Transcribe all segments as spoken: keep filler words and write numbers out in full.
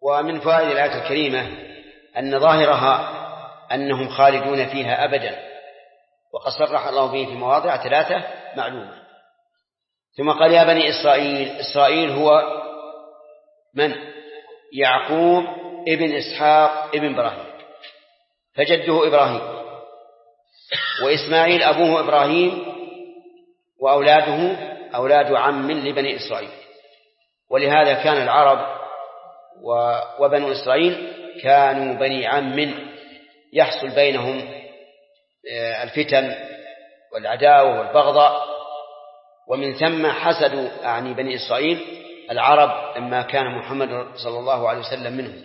ومن فوائد الآية الكريمة أن ظاهرها أنهم خالدون فيها أبدا، وقد صرح الله به في مواضع ثلاثة معلومة. ثم قال يا بني إسرائيل. إسرائيل هو من؟ يعقوب ابن إسحاق ابن إبراهيم، فجده إبراهيم، وإسماعيل أبوه إبراهيم، وأولاده أولاد عم لبني إسرائيل. ولهذا كان العرب وبنو إسرائيل كانوا بني عم يحصل بينهم الفتن والعداوة والبغضاء، ومن ثم حسدوا أعني بني إسرائيل العرب لما كان محمد صلى الله عليه وسلم منهم.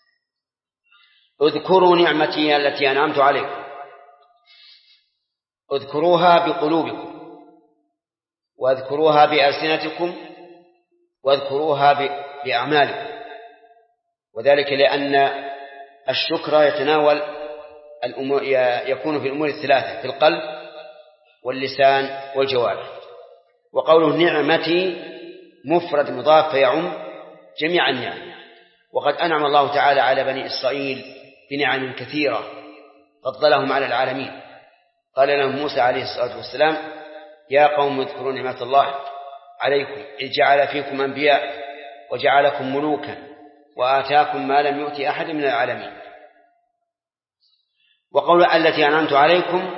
اذكروا نعمتي التي أنعمت عليكم، اذكروها بقلوبكم، واذكروها بألسنتكم، واذكروها بأعمالكم. وذلك لأن الشكر يتناول الأمور، يكون في الأمور الثلاثة، في القلب واللسان والجوارح. وقوله نعمتي مفرد مضاف فيعم جميع النعم. وقد أنعم الله تعالى على بني إسرائيل بنعم كثيرة فضلهم على العالمين. قال لهم موسى عليه الصلاة والسلام يا قوم اذكروا نعمة الله عليكم إذ جعل فيكم أنبياء وجعلكم ملوكا وآتاكم ما لم يؤت أحد من العالمين. وقول التي أنعمت عليكم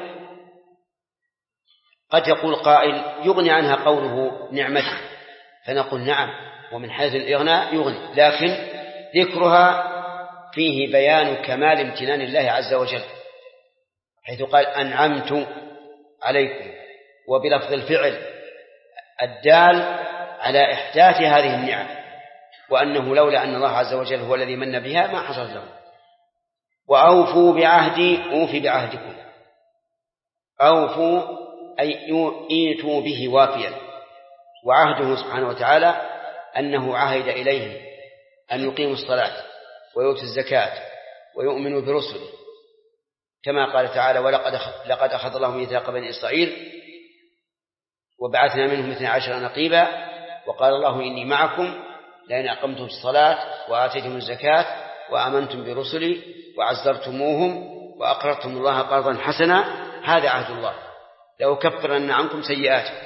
قد يقول قائل يغني عنها قوله نعمتي، فنقول نعم، ومن حيث الإغناء يغني، لكن ذكرها فيه بيان كمال امتنان الله عز وجل، حيث قال أنعمت عليكم، وبلفظ الفعل الدال على إحداث هذه النعم، وأنه لولا أن الله عز وجل هو الذي من بها ما حصل له. وأوفوا بعهدي أوفي بعهدكم، أوفوا أي إيتوا به وافيا. وعهده سبحانه وتعالى أنه عهد إليه أن يقيموا الصلاة ويؤتوا الزكاة ويؤمنوا برسله، كما قال تعالى ولقد لقد أخذ الله ميثاق بني إسرائيل وبعثنا منهم اثني عشر نقيبا وقال الله إني معكم لئن أقمتم الصلاة وآتيتم الزكاة وآمنتم برسلي وعزرتموهم وأقرضتم الله قرضا حسنا هذا عهد الله لأكفرن عنكم سيئاتكم.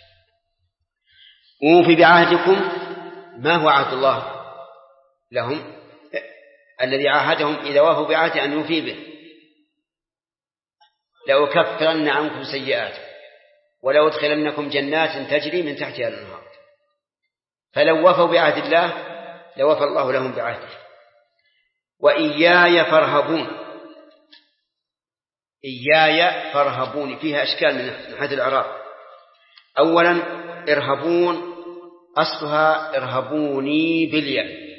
أوفي بعهدكم، ما هو عهد الله لهم؟ الذي عاهدهم إذا وافوا بعهده أن يوفي به. لأكفرن عنكم سيئاتكم ولو أدخلنكم جنات تجري من تحتها الأنهار. فلو وفوا بعهد الله لوفى الله لهم بعهده. وإياي فارهبون، إياي فارهبون فيها أشكال من حيث الإعراب. أولا ارهبون أصلها ارهبوني بالياء،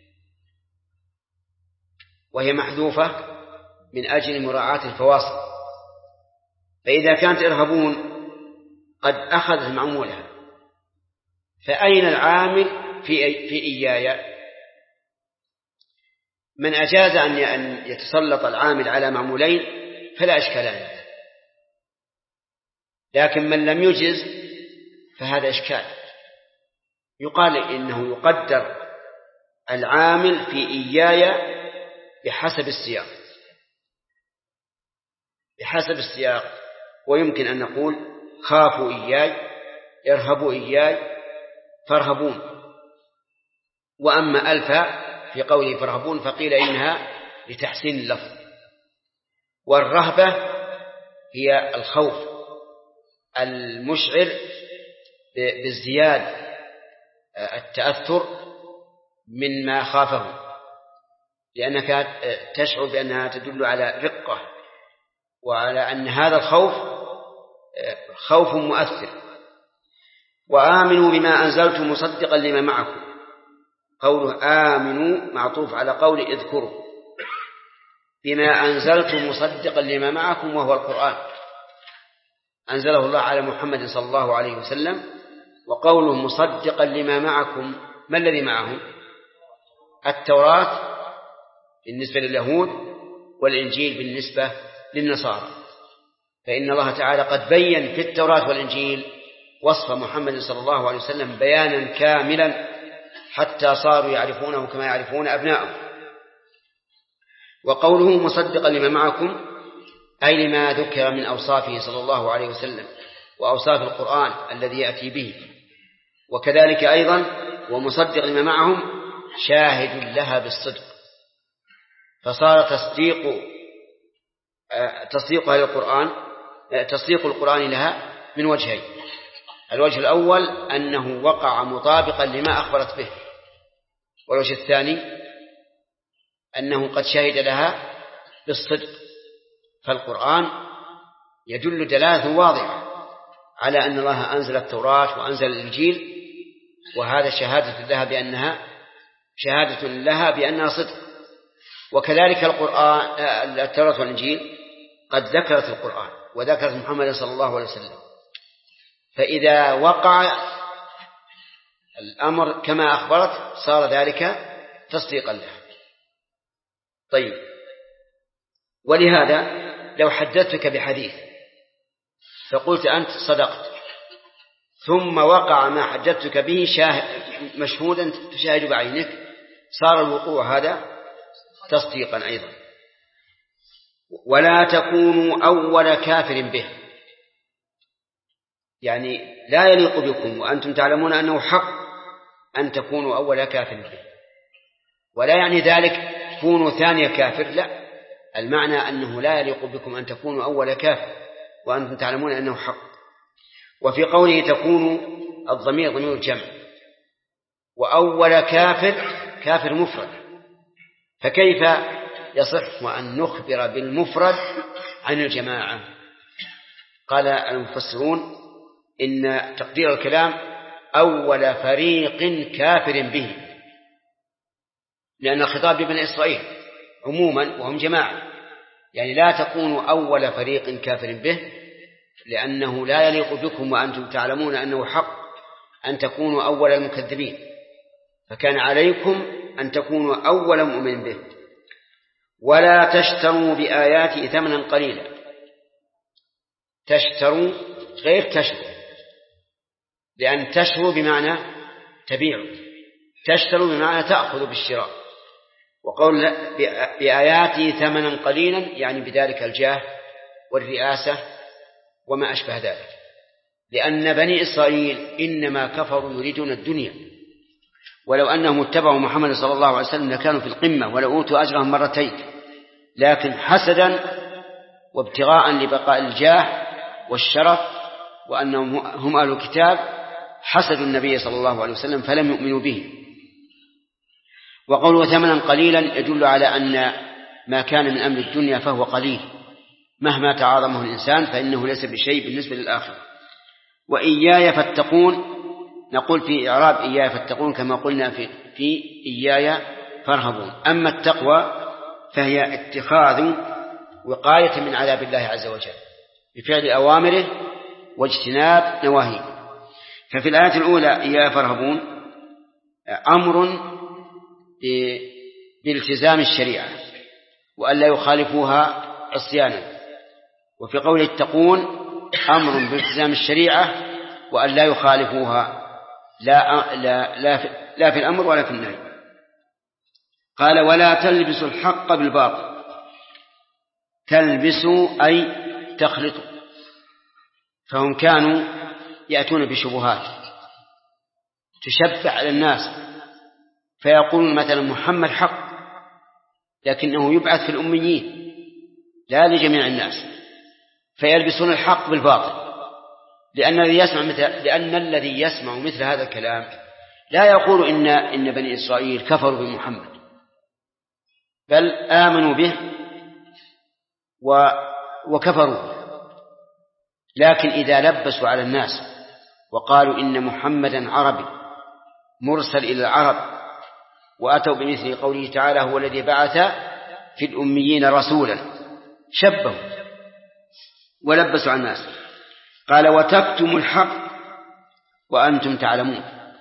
وهي محذوفة من أجل مراعاة الفواصل، فإذا كانت ارهبون قد أخذت معمولها، فأين العامل في في إياي؟ من أجاز أن يتسلط العامل على معمولين فلا إشكال له، لكن من لم يجز فهذا إشكال. يقال إنه يقدر العامل في إياي بحسب السياق، بحسب السياق. ويمكن أن نقول خافوا إياي، ارهبوا إياي، فارهبون. وأما ألفا في قوله فارهبون فقيل إنها لتحسين اللفظ. والرهبة هي الخوف المشعر بالزيادة التأثر من ما خافه، لأنك تشعر بأنها تدل على رقة وعلى أن هذا الخوف خوف مؤثر. وآمنوا بما أنزلت مصدقا لما معكم، قوله آمنوا معطوف على قول اذكروا، بما أنزلت مصدقا لما معكم وهو القرآن أنزله الله على محمد صلى الله عليه وسلم. وقوله مصدقا لما معكم، ما الذي معهم؟ التوراة بالنسبة لليهود والإنجيل بالنسبة للنصارى، فإن الله تعالى قد بين في التوراة والإنجيل وصف محمد صلى الله عليه وسلم بيانا كاملا حتى صاروا يعرفونه كما يعرفون أبناءهم. وقوله مصدقا لما معكم أي لما ذكر من أوصافه صلى الله عليه وسلم وأوصاف القرآن الذي يأتي به. وكذلك أيضا ومصدق لما معهم شاهد لها بالصدق، فصار تصديق تصديقها للقرآن تصديق القرآن لها من وجهين: الوجه الأول أنه وقع مطابقا لما أخبرت به، والوجه الثاني أنه قد شهد لها بالصدق. فالقرآن يدل دلالة واضحة على أن الله أنزل التوراة وأنزل الإنجيل، وهذا شهادة لها بأنها شهادة لها بأنها صدق. وكذلك القرآن التوراة والإنجيل قد ذكرت القرآن وذكرت محمد صلى الله عليه وسلم، فإذا وقع الأمر كما أخبرت صار ذلك تصديقا لها. طيب، ولهذا لو حدثتك بحديث فقلت أنت صدقت، ثم وقع ما حدثتك به شاهد مشهودا تشاهد بعينك، صار الوقوع هذا تصديقا أيضا. ولا تكونوا أول كافر به، يعني لا يليق بكم وأنتم تعلمون أنه حق أن تكونوا أول كافر به، ولا يعني ذلك كونوا ثاني كافر، لا، المعنى أنه لا يليق بكم أن تكونوا أول كافر وأنتم تعلمون أنه حق. وفي قوله تكونوا الضمير ضمير الجمع، وأول كافر كافر مفرد، فكيف يصح أن نخبر بالمفرد عن الجماعة؟ قال المفسرون إن تقدير الكلام أول فريق كافر به، لأن الخطاب لبني إسرائيل عموما وهم جماعة، يعني لا تكونوا أول فريق كافر به، لأنه لا يليق بكم وأنتم تعلمون أنه حق أن تكونوا أول المكذبين، فكان عليكم أن تكونوا أول مؤمن به. ولا تشتروا بآياتي ثمنا قليلا، تشتروا غير تشتروا، لأن تشتروا بمعنى تبيعوا، تشتروا بمعنى تأخذوا بالشراء. وقول بآياتي ثمنا قليلا يعني بذلك الجاه والرئاسة وما أشبه ذلك، لأن بني إسرائيل إنما كفروا يريدون الدنيا، ولو أنهم اتبعوا محمد صلى الله عليه وسلم لكانوا في القمة ولو أوتوا أجرهم مرتين، لكن حسدا وابتغاء لبقاء الجاه والشرف وأنهم هم أهل الكتاب حسدوا النبي صلى الله عليه وسلم فلم يؤمنوا به. وقوله ثمنا قليلا يدل على أن ما كان من أمر الدنيا فهو قليل مهما تعاظمه الإنسان، فإنه ليس بشيء بالنسبة للآخرة. وإياي فاتقون، نقول في إعراب إياي فاتقون كما قلنا في, في إياي فارهبون. أما التقوى فهي اتخاذ وقاية من عذاب الله عز وجل بفعل أوامره واجتناب نواهيه. ففي الآية الأولى إياي فارهبون أمر بالتزام الشريعة وأن لا يخالفوها عصيانا، وفي قول اتقون أمر بالتزام الشريعة وأن لا يخالفوها لا, لا, لا, في لا في الأمر ولا في النهي. قال ولا تلبسوا الحق بالباطل، تلبسوا أي تخلطوا، فهم كانوا يأتون بشبهات تشبه على الناس، فيقولون مثلا محمد حق لكنه يبعث في الأميين لا لجميع الناس، فيلبسون الحق بالباطل، لأن الذي يسمع مثل لأن الذي يسمع مثل هذا الكلام لا يقول إن إن بني إسرائيل كفروا بمحمد، بل آمنوا به وكفروا. لكن إذا لبسوا على الناس وقالوا إن محمدا عربي مرسل إلى العرب، وأتوا بمثل قوله تعالى هو الذي بعث في الأميين رسولا، شبهوا ولبسوا على الناس. قال وتكتموا الحق وأنتم تعلمون.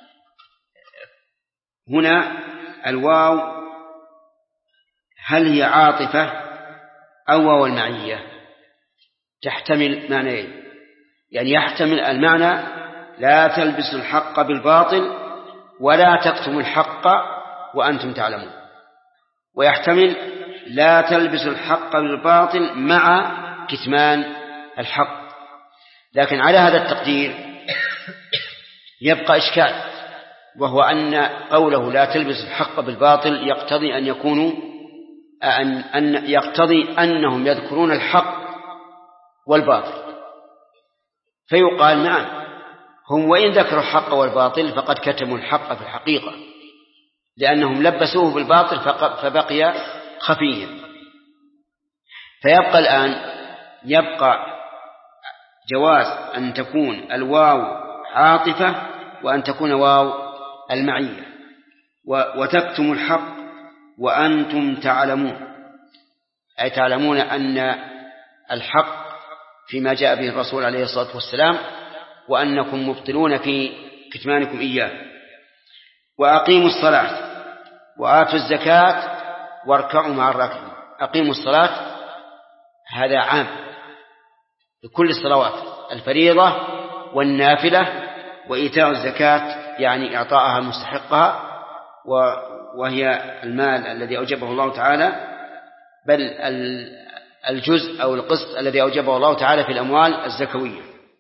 هنا الواو هل هي عاطفة أو واو المعية؟ تحتمل معنيين، يعني يحتمل المعنى لا تلبسوا الحق بالباطل ولا تكتموا الحق وأنتم تعلمون. ويحتمل لا تلبسوا الحق بالباطل مع كتمان الحق. لكن على هذا التقدير يبقى إشكال، وهو أن قوله لا تلبس الحق بالباطل يقتضي أن يكونوا أن, أن يقتضي أنهم يذكرون الحق والباطل، فيقال نعم هم وإن ذكروا الحق والباطل فقد كتموا الحق في الحقيقة، لأنهم لبسوه بالباطل فبقي خفيا. فيبقى الآن يبقى جواز أن تكون الواو عاطفة وأن تكون واو المعية، وتكتم الحق وأنتم تعلمون، أي تعلمون أن الحق فيما جاء به الرسول عليه الصلاة والسلام، وأنكم مبطلون في كتمانكم إياه. وأقيموا الصلاة وآتوا الزكاة واركعوا مع الراكعين. أقيموا الصلاة هذا عام لكل الصلوات، الفريضة والنافلة، وإيتاء الزكاة يعني إعطاءها مستحقها، وهي المال الذي أوجبه الله تعالى، بل الجزء أو القسط الذي أوجبه الله تعالى في الأموال الزكوية.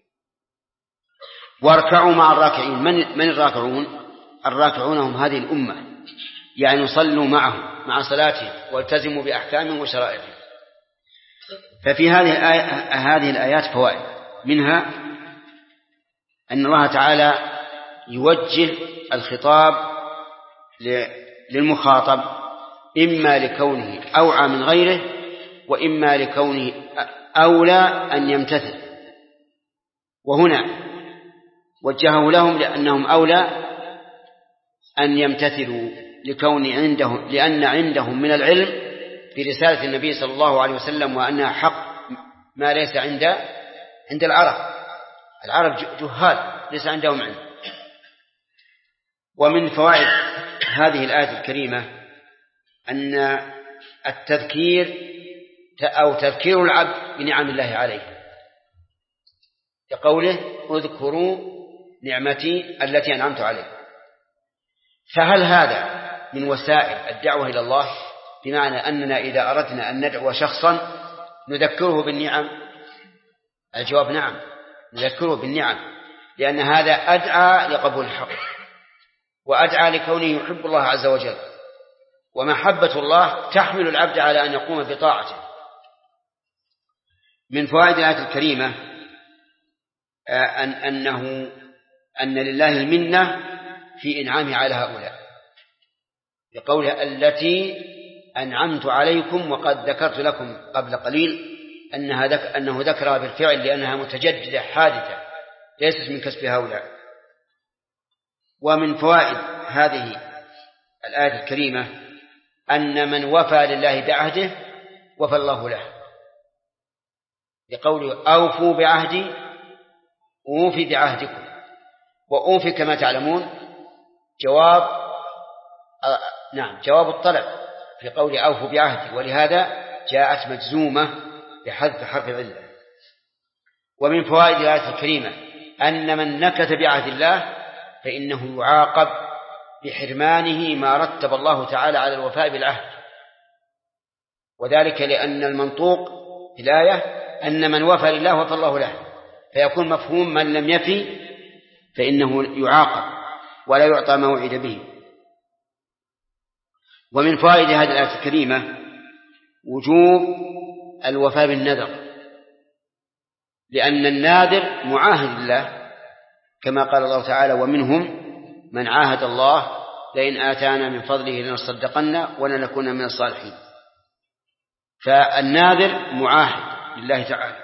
واركعوا مع الراكعين. من, من الراكعون؟ الراكعون هم هذه الأمة، يعني صلوا معهم مع صلاتهم والتزموا بأحكامهم وشرائعهم. ففي هذه الآية هذه الآيات فوائد، منها أن الله تعالى يوجه الخطاب للمخاطب إما لكونه أوعى من غيره، وإما لكونه أولى أن يمتثل. وهنا وجهه لهم لأنهم أولى أن يمتثلوا لكون عندهم لأن عندهم من العلم في رسالة النبي صلى الله عليه وسلم، وأنها حق ما ليس عند عند العرب. العرب جهال ليس عندهم علم. ومن فوائد هذه الآية الكريمة أن التذكير أو تذكير العبد بنعم الله عليه، كقوله اذكروا نعمتي التي أنعمت عليه. فهل هذا من وسائل الدعوة إلى الله؟ بمعنى أننا إذا أردنا أن ندعو شخصا نذكره بالنعم؟ الجواب نعم، نذكره بالنعم، لأن هذا أدعى لقبول الحق، وأدعى لكونه يحب الله عز وجل. ومحبة الله تحمل العبد على أن يقوم بطاعته. من فوائد الآية الكريمة أن أنه أن لله المنة في إنعامه على هؤلاء، بقوله التي أنعمت عليكم وقد ذكرت لكم قبل قليل أنها ذك أنه ذكرها بالفعل لأنها متجددة حادثة ليست من كسب هؤلاء. ومن فوائد هذه الآية الكريمة أن من وفى لله بعهده وفى الله له، بقوله أوفوا بعهدي أوفي بعهدكم. وأوفي كما تعلمون جواب آه نعم جواب الطلب في قول أوفوا بعهدي، ولهذا جاءت مجزومة بحذف حرف العلة. ومن فوائد الآية الكريمة أن من نكث بعهد الله فإنه يعاقب بحرمانه ما رتب الله تعالى على الوفاء بالعهد، وذلك لأن المنطوق في الآية أن من وفى لله وفى الله له، فيكون مفهوم من لم يفي فإنه يعاقب ولا يعطى ما وعد به. ومن فوائد هذه الآية الكريمة وجوب الوفاء بالنذر، لأن الناذر معاهد الله، كما قال الله تعالى ومنهم من عاهد الله لئن آتانا من فضله لنصدقن ولنكون من الصالحين. فالناذر معاهد لله تعالى.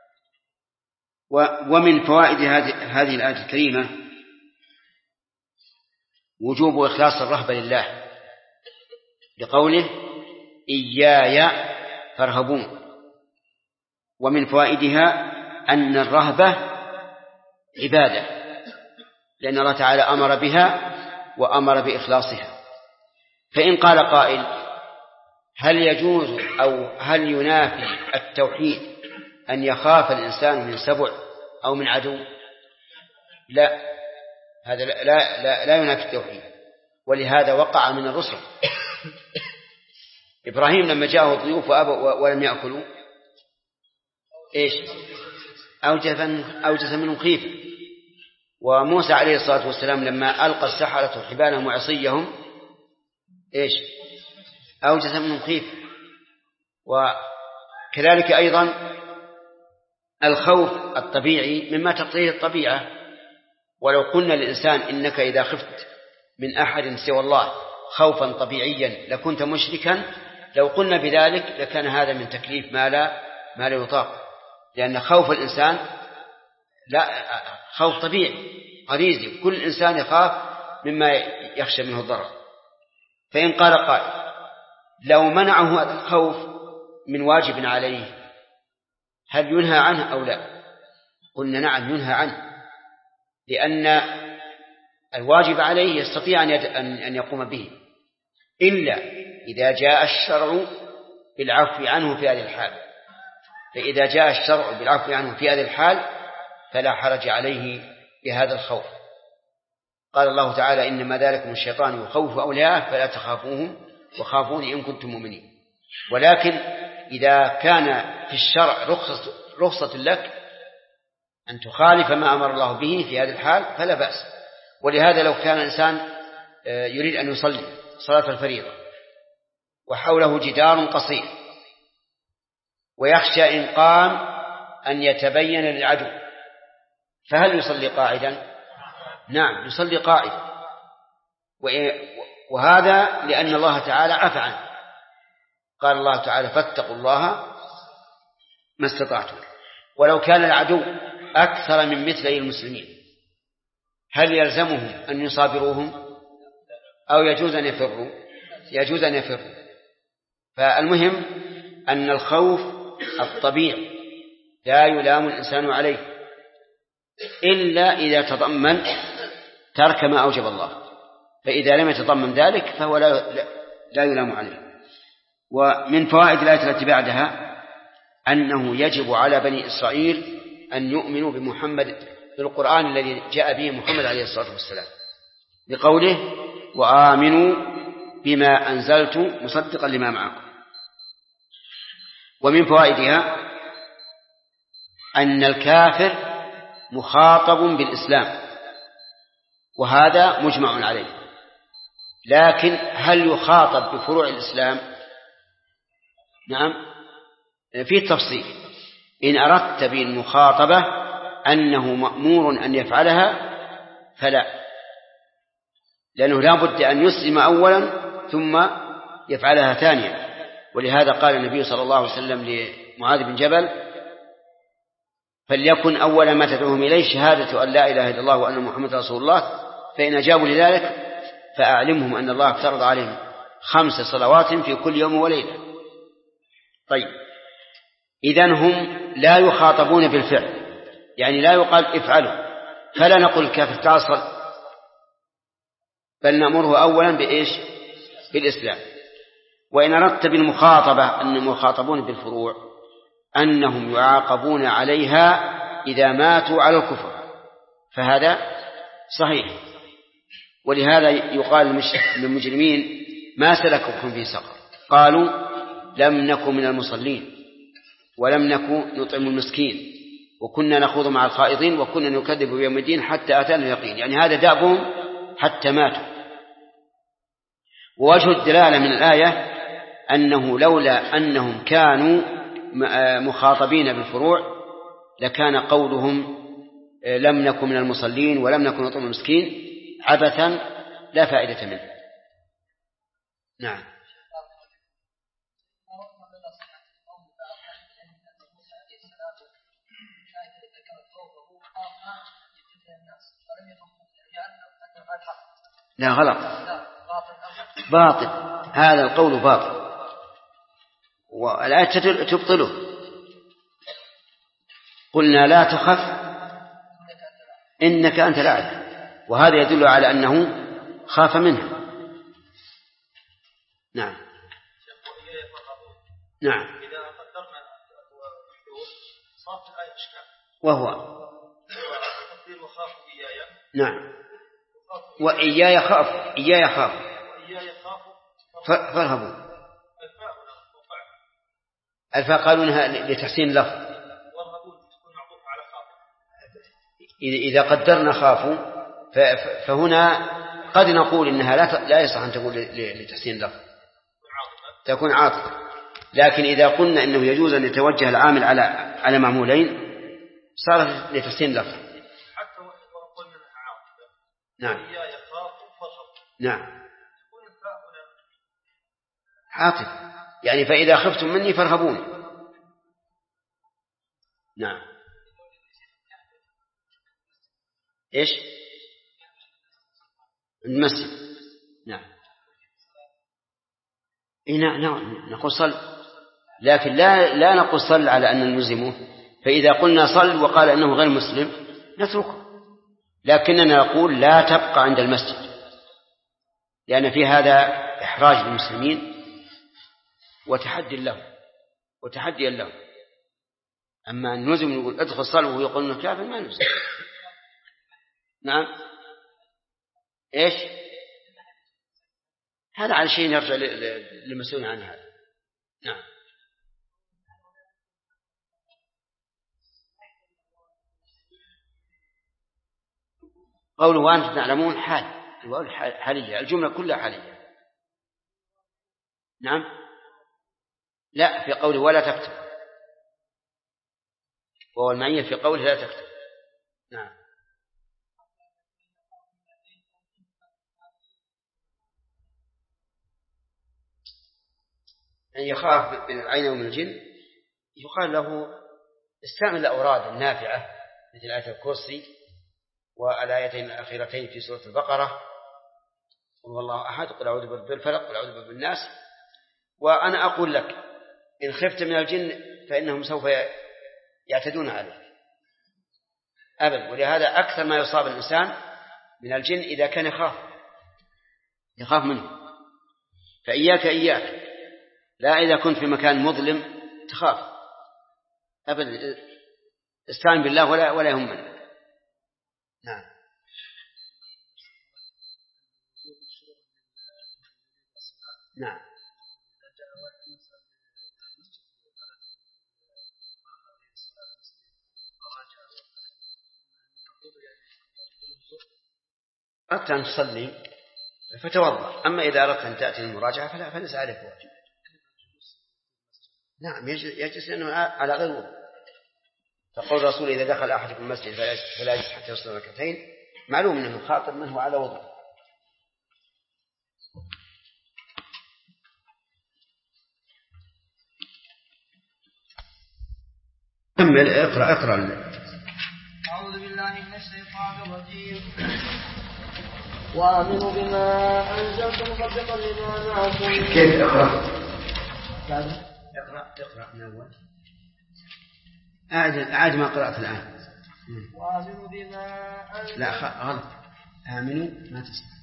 ومن فوائد هذه الآية الكريمة وجوب إخلاص الرهبة لله، لقوله إياي فارهبون. ومن فوائدها أن الرهبة عبادة، لأن الله تعالى أمر بها وأمر بإخلاصها. فإن قال قائل هل يجوز أو هل ينافي التوحيد أن يخاف الإنسان من سبع أو من عدو؟ لا، هذا لا, لا, لا ينافي التوحيد. ولهذا وقع من الرسل. إبراهيم لما جاءه الضيوف وأبوا ولم يأكلوا إيش أوجس منهم خيفة. وموسى عليه الصلاة والسلام لما ألقى السحرة حبالهم وعصيهم إيش أوجس منهم خيفة. وكذلك أيضا الخوف الطبيعي مما تقتضيه الطبيعة. ولو قلنا للإنسان إنك إذا خفت من أحد سوى الله خوفا طبيعيا لكنت مشركا، لو قلنا بذلك لكان هذا من تكليف ما لا ما لا يطاق، لأن خوف الإنسان لا خوف طبيعي غريزي، كل إنسان يخاف مما يخشى منه الضرر. فإن قال قائل لو منعه هذا الخوف من واجب عليه هل ينهى عنه أو لا؟ قلنا نعم ينهى عنه، لأن الواجب عليه يستطيع أن يقوم به إلا إذا جاء الشرع بالعفو عنه في هذه الحال. فإذا جاء الشرع بالعفو عنه في هذه الحال فلا حرج عليه بهذا الخوف. قال الله تعالى إنما ذلكم الشيطان يخوف أولياءه فلا تخافوهم وخافوني إن كنتم مؤمنين. ولكن إذا كان في الشرع رخصة, رخصة لك أن تخالف ما أمر الله به في هذه الحال فلا بأس. ولهذا لو كان الإنسان يريد أن يصلي صلاة الفريضة وحوله جدار قصير ويخشى إن قام أن يتبين للعدو، فهل يصلي قاعدا؟ نعم يصلي قاعدا، وهذا لأن الله تعالى عفى عنه. قال الله تعالى فاتقوا الله ما استطعتم. ولو كان العدو أكثر من مثلي المسلمين هل يلزمهم أن يصابروهم أو يجوز أن يفروا؟ يجوز أن يفروا. فالمهم أن الخوف الطبيعي لا يلام الإنسان عليه إلا إذا تضمن ترك ما أوجب الله، فإذا لم يتضمن ذلك فهو لا, لا يلام عليه. ومن فوائد الآية التي بعدها أنه يجب على بني إسرائيل أن يؤمنوا بمحمد بالقرآن الذي جاء به محمد عليه الصلاة والسلام بقوله وآمنوا بما أنزلت مصدقا لما معكم. ومن فوائدها أن الكافر مخاطب بالإسلام وهذا مجمع عليه، لكن هل يخاطب بفروع الإسلام؟ نعم في تفصيل. إن أردت بالمخاطبة أنه مأمور أن يفعلها فلا، لأنه لا بد أن يسلم أولا ثم يفعلها ثانيا. ولهذا قال النبي صلى الله عليه وسلم لمعاذ بن جبل فليكن أول ما تدعوهم إليه شهادة أن لا إله إلا الله وأن محمد رسول الله، فإن أجابوا لذلك فأعلمهم أن الله افترض عليهم خمس صلوات في كل يوم وليلة. طيب إذن هم لا يخاطبون بالفعل، يعني لا يقال افعلوا، فلا نقول الكافر تعال صل، بل نأمره أولا بإيش؟ بالإسلام. وإن أردت بالمخاطبة أنهم يخاطبون بالفروع أنهم يعاقبون عليها إذا ماتوا على الكفر فهذا صحيح. ولهذا يقال للمجرمين ما سلككم في سقر؟ قالوا لم نكن من المصلين ولم نكن نطعم المسكين وكنا نخوض مع الخائضين وكنا نكذب بيوم الدين حتى أتانا اليقين. يعني هذا دأبهم حتى ماتوا. ووجه الدلالة من الآية أنه لولا أنهم كانوا مخاطبين بالفروع لكان قولهم لم نكن من المصلين ولم نكن نطعم المسكين عبثا لا فائدة منه. نعم. لا غلط باطل، هذا القول باطل والآية تبطله. قلنا لا تخف إنك أنت الأعلى، وهذا يدل على أنه خاف منها. نعم نعم. إذا قدرنا صارت الآية إشكال، وهو تقدير وخافوا إياي. نعم وإياي خافوا إياي خافوا فارهبوا. الفاء قالونها لتحسين اللفظ. إذا قدرنا خافوا فهنا قد نقول إنها لا لا يصح أن تقول لتحسين اللفظ، تكون عاطفة. لكن إذا قلنا إنه يجوز أن يتوجه العامل على على معمولين صارت لتحسين اللفظ. حتى وإن قلنا أنها عاطفة. نعم. نعم. عاطفة يعني فإذا خفتم مني فارهبون. نعم. إيش؟ المسجد. نعم. إيه نعم نقول صل، لكن لا لا نقول صل على أن نلزمه. فإذا قلنا صل وقال أنه غير مسلم نتركه، لكننا نقول لا تبقى عند المسجد، لأن في هذا إحراج للمسلمين وتحدي له وتحديا له. أما أن نلزم يقول ادخل صل وهو يقول أنه كافر ما نلزم. نعم. إيش؟ هذا على شيء يرجع للمسؤول عن هذا. نعم. قوله وأنتم تعلمون حال حالية، الجملة كلها حالية. نعم. لا، في قوله ولا تكتب، وهو المعية في قوله لا تكتب. نعم. أن يخاف من العين ومن الجن يقال له استعمل الأوراد النافعة مثل آية الكرسي والآيتين الأخيرتين في سورة البقرة، قل والله أحد، قل أعوذ برب الفلق، قل أعوذ برب الناس. وأنا أقول لك إن خفت من الجن فإنهم سوف يعتدون عليك أبدا. ولهذا أكثر ما يصاب الإنسان من الجن إذا كان يخاف يخاف منه. فإياك إياك، لا إذا كنت في مكان مظلم تخاف أبدا، استعن بالله ولا ولا يهمنا. نعم. نعم. أردت أن تصلي فتوضأ، أما إذا أردت أن تأتي المراجعة فلا فليس عليك واجب. نعم يجلس لأنه على غير وضوء. فقول الرسول إذا دخل أحدكم المسجد فلا يجلس حتى يصلي ركعتين، معلوم أنه خاطب من هو على وضوء. كمل اقرأ اقرأ. أعوذ بالله من الشيطان الرجيم. وآمنوا بما أنزلت مصدقا لما معكم. كيف اقرأ؟ اقرأ اقرأ من أول. أعد أعد ما قرأت الآن. وآمنوا بما أنزلت. لا غلط. آمنوا ما تسمع.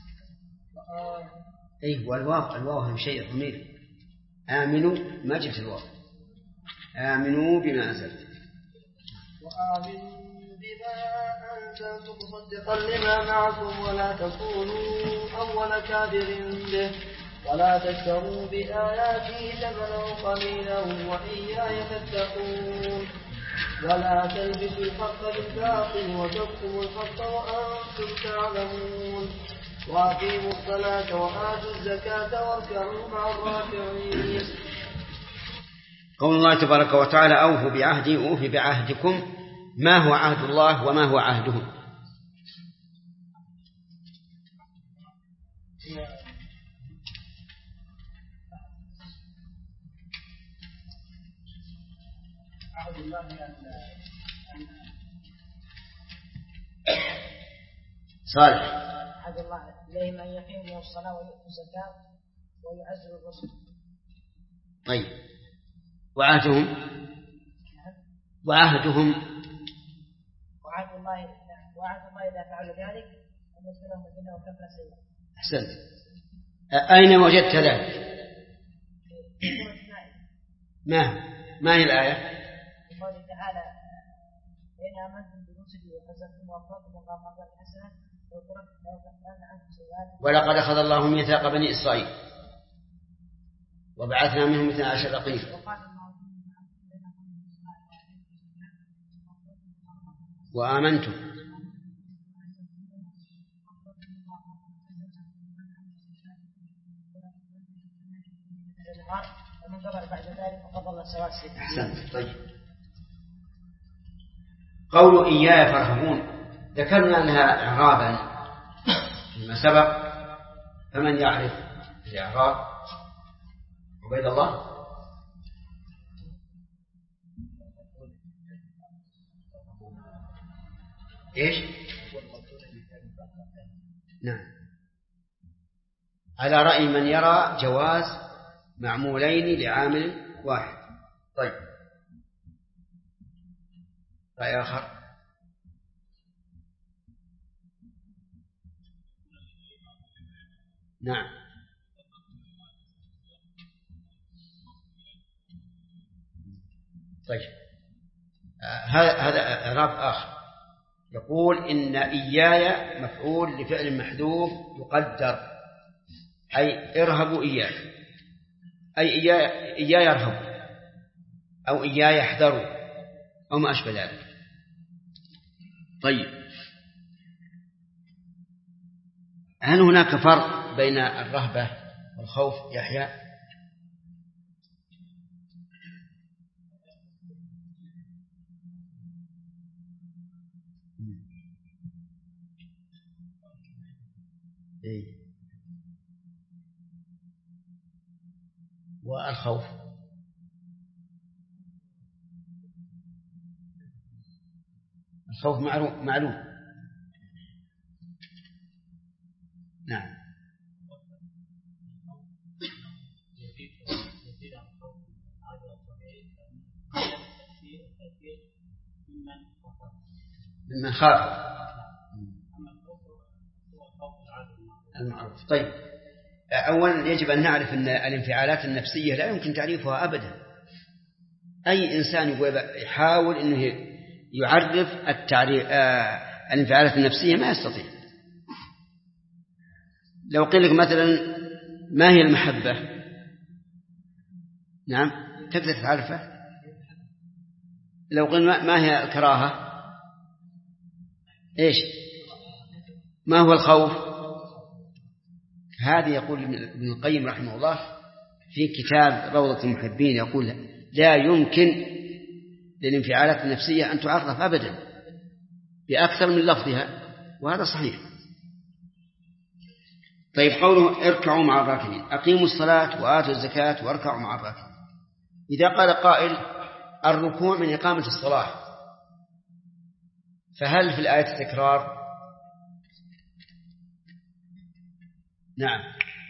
أيه والواو الواو هم شيء ضمير. آمنوا ما جبت الواو. آمنوا بما أنزلت. وآمنوا بما أنزلت مصدقا لما معكم ولا تكونوا أول كافر به ولا تشتروا بآياتي ثمنا قليلا وإياي فاتقون ولا تلبسوا الحق بالباطل وتكتموا الحق وأنتم تعلمون وأقيموا الصلاة وآتوا الزكاة واركعوا مع الراكعين. قول الله تبارك وتعالى أوفوا بعهدي أوفي بعهدكم. ما هو عهد الله وما هو عهدهم؟ عهد الله أن صالح. عهد الله إليهم أن يقيموا الصلاة ويؤتوا الزكاة ويعزروا الرسل. طيب وعهدهم وعهدهم وعهد الله وعهد الله إذا فعلوا ذلك أن يدخلهم الجنة وكفر سيئة. أحسنت. أين وجدت ذلك؟ ما ما هي الآية؟ قوله تعالى: وإن آمنتم برسلي وكذبتم وأقررتم وقاموا الحسنة ولقد أخذ الله ميثاق بني إسرائيل وبعثنا منهم اثنا عشر رقيبا وآمنتم أحسنت. طيب قول إياي فارهبون ذكرنا أنها إعرابا فيما سبق، فمن يعرف الإعراب؟ عبيد الله. إيش؟ نعم، على رأي من يرى جواز معمولين لعامل واحد. طيب رأي آخر؟ نعم. طيب هذا إعراب آخر يقول إن إياي مفعول لفعل محذوف يقدر، أي ارهبوا إياي، أي إياي, إياي يرهبوا أو إياي يحذروا أو ما أشبه ذلك. طيب هل هناك فرق بين الرهبة والخوف يحيى؟ إيه؟ والخوف الخوف معلوم معلوم نعم. ممن خاف المعروف. طيب أولا يجب أن نعرف أن الانفعالات النفسية لا يمكن تعريفها أبدا. أي إنسان يحاول أنه يعرف التعريف آه الانفعالات النفسية ما يستطيع. لو قيل لك مثلا ما هي المحبة، نعم تقدر تعرفها. لو قيل ما هي الكراهة، إيش ما هو الخوف؟ هذه يقول ابن القيم رحمه الله في كتاب روضة المحبين، يقول لا يمكن للانفعالات النفسية أن تعرف أبدا بأكثر من لفظها، وهذا صحيح. طيب قوله اركعوا مع الراكعين، أقيموا الصلاة وآتوا الزكاة واركعوا مع الراكعين. إذا قال قائل الركوع من إقامة الصلاة، فهل في الآية تكرار؟ نعم.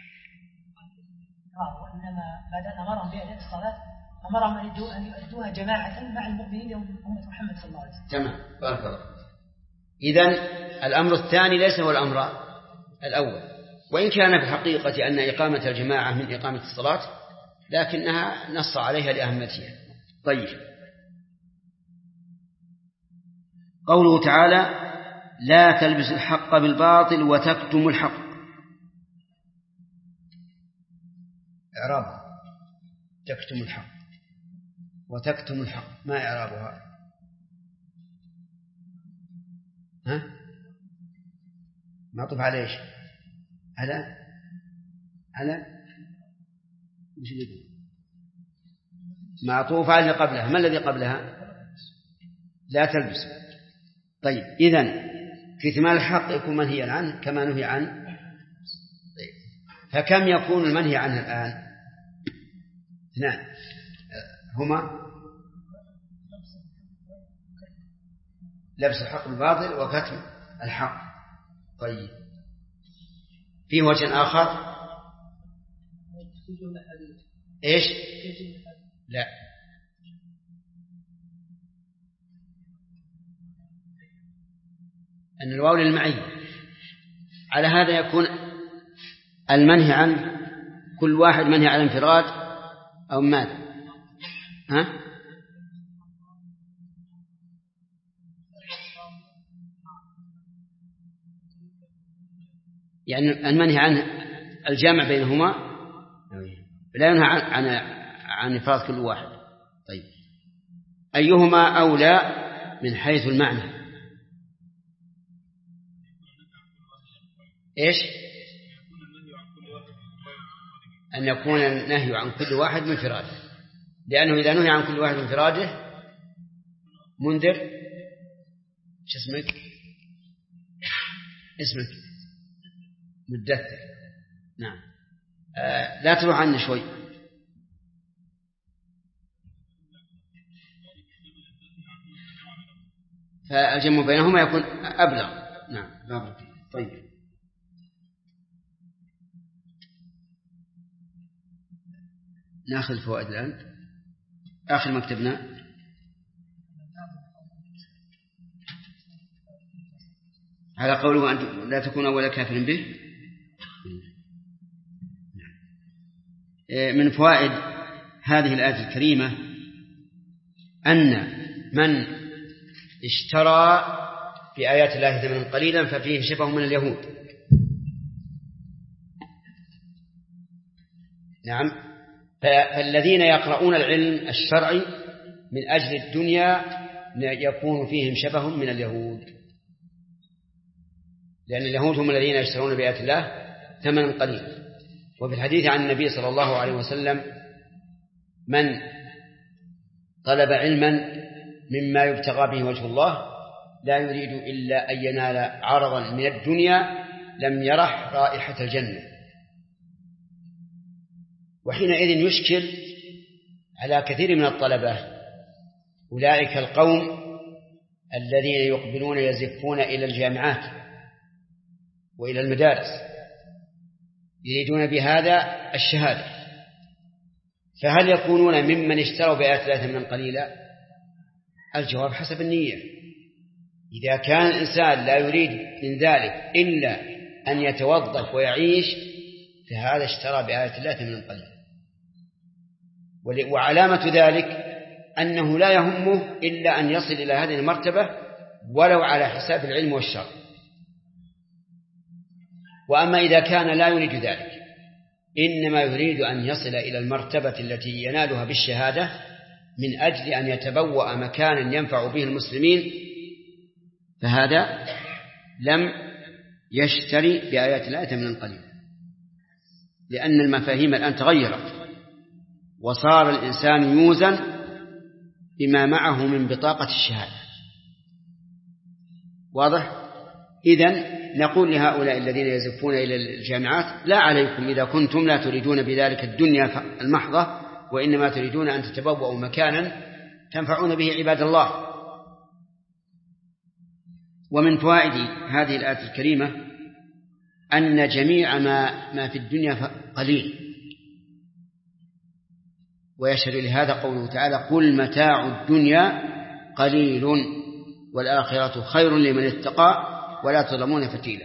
وإنما بعد أن أمرهم بأداء الصلاة أمرهم أن يؤدوها جماعة مع المؤمنين يوم أمة محمد صلى الله عليه وسلم. تمام، بارك الله. إذن الأمر الثاني ليس هو الأمر الأول، وإن كان في الحقيقة أن إقامة الجماعة من إقامة الصلاة، لكنها نص عليها لأهميتها. طيب قوله تعالى لا تلبسوا الحق بالباطل وتكتموا الحق، إعراب تكتم الحق وتكتم الحق ما إعرابها؟ ها معطوف على إيش؟ على على مش اللي معطوف على اللي قبلها. ما الذي قبلها؟ لا تلبس. طيب إذن كتمان الحق يكون منهيا عنه كما نهي عنه. طيب فكم يكون المنهي عنه الآن؟ اثنان هما لبس الحق بالباطل وكتم الحق. طيب في وجه آخر إيش؟ لا أن الواو للمعية. على هذا يكون المنهي عنه كل واحد منهي على انفراد أو ماذا؟ ها؟ يعني المنهي عن الجامع بينهما لا ينهى عن عن, عن إفراد كل واحد. طيب أيهما أولى من حيث المعنى؟ إيش؟ أن يكون النهي عن كل واحد من انفراده، لأنه إذا نهي عن كل واحد من انفراده منذر شو اسمك؟ اسمك مدثر. نعم. آه لا تروح عنا شوي. فالجمع بينهما يكون أبلغ. نعم. طيب ناخذ الفوائد الآن. آخر ما كتبنا على قوله أن لا تكون أول كافر به. من فوائد هذه الآية الكريمة أن من اشترى بآيات الله ثمنا قليلا ففيه شبه من اليهود. نعم. فالذين يقرؤون العلم الشرعي من أجل الدنيا يكون فيهم شبه من اليهود، لأن اليهود هم الذين يشترون بآيات الله ثمنا قليلا. وفي الحديث عن النبي صلى الله عليه وسلم من طلب علما مما يبتغى به وجه الله لا يريد إلا أن ينال عرضا من الدنيا لم يرح رائحة الجنة. وحينئذ يشكل على كثير من الطلبة أولئك القوم الذين يقبلون يزفون إلى الجامعات وإلى المدارس يريدون بهذا الشهادة، فهل يكونون ممن اشتروا بآيات الله ثمنا قليلا؟ الجواب حسب النية. إذا كان الإنسان لا يريد من ذلك إلا أن يتوظف ويعيش فهذا اشترى بآيات الله ثمنا قليلا. وعلامة ذلك أنه لا يهمه إلا أن يصل إلى هذه المرتبة ولو على حساب العلم والشر. وأما إذا كان لا يريد ذلك إنما يريد أن يصل إلى المرتبة التي ينالها بالشهادة من أجل أن يتبوأ مكانا ينفع به المسلمين فهذا لم يشتري بآيات الله ثمنا قليلا، لأن المفاهيم الآن تغيرت وصار الإنسان يوزن بما معه من بطاقة الشهادة. واضح؟ إذن نقول لهؤلاء الذين يزفون إلى الجامعات لا عليكم إذا كنتم لا تريدون بذلك الدنيا المحضة وإنما تريدون أن تتبوأوا مكانا تنفعون به عباد الله. ومن فوائد هذه الآية الكريمة أن جميع ما, ما في الدنيا قليل، ويشهد لهذا قوله تعالى قل متاع الدنيا قليل والآخرة خير لمن اتقى ولا تظلمون فتيلا.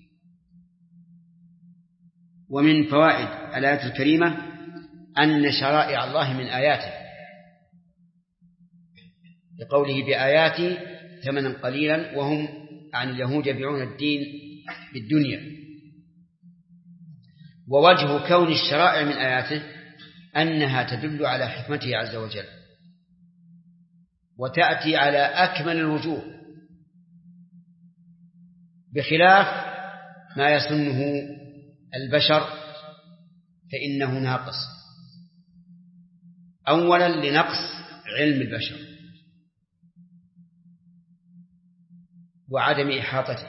ومن فوائد الآية الكريمة أن شرائع الله من آياته لقوله بآياتي ثمنا قليلا وهم عن اليهود يبيعون الدين بالدنيا. ووجه كون الشرائع من آياته أنها تدل على حكمته عز وجل وتأتي على أكمل الوجوه بخلاف ما يسنه البشر فإنه ناقص. أولا لنقص علم البشر وعدم إحاطته،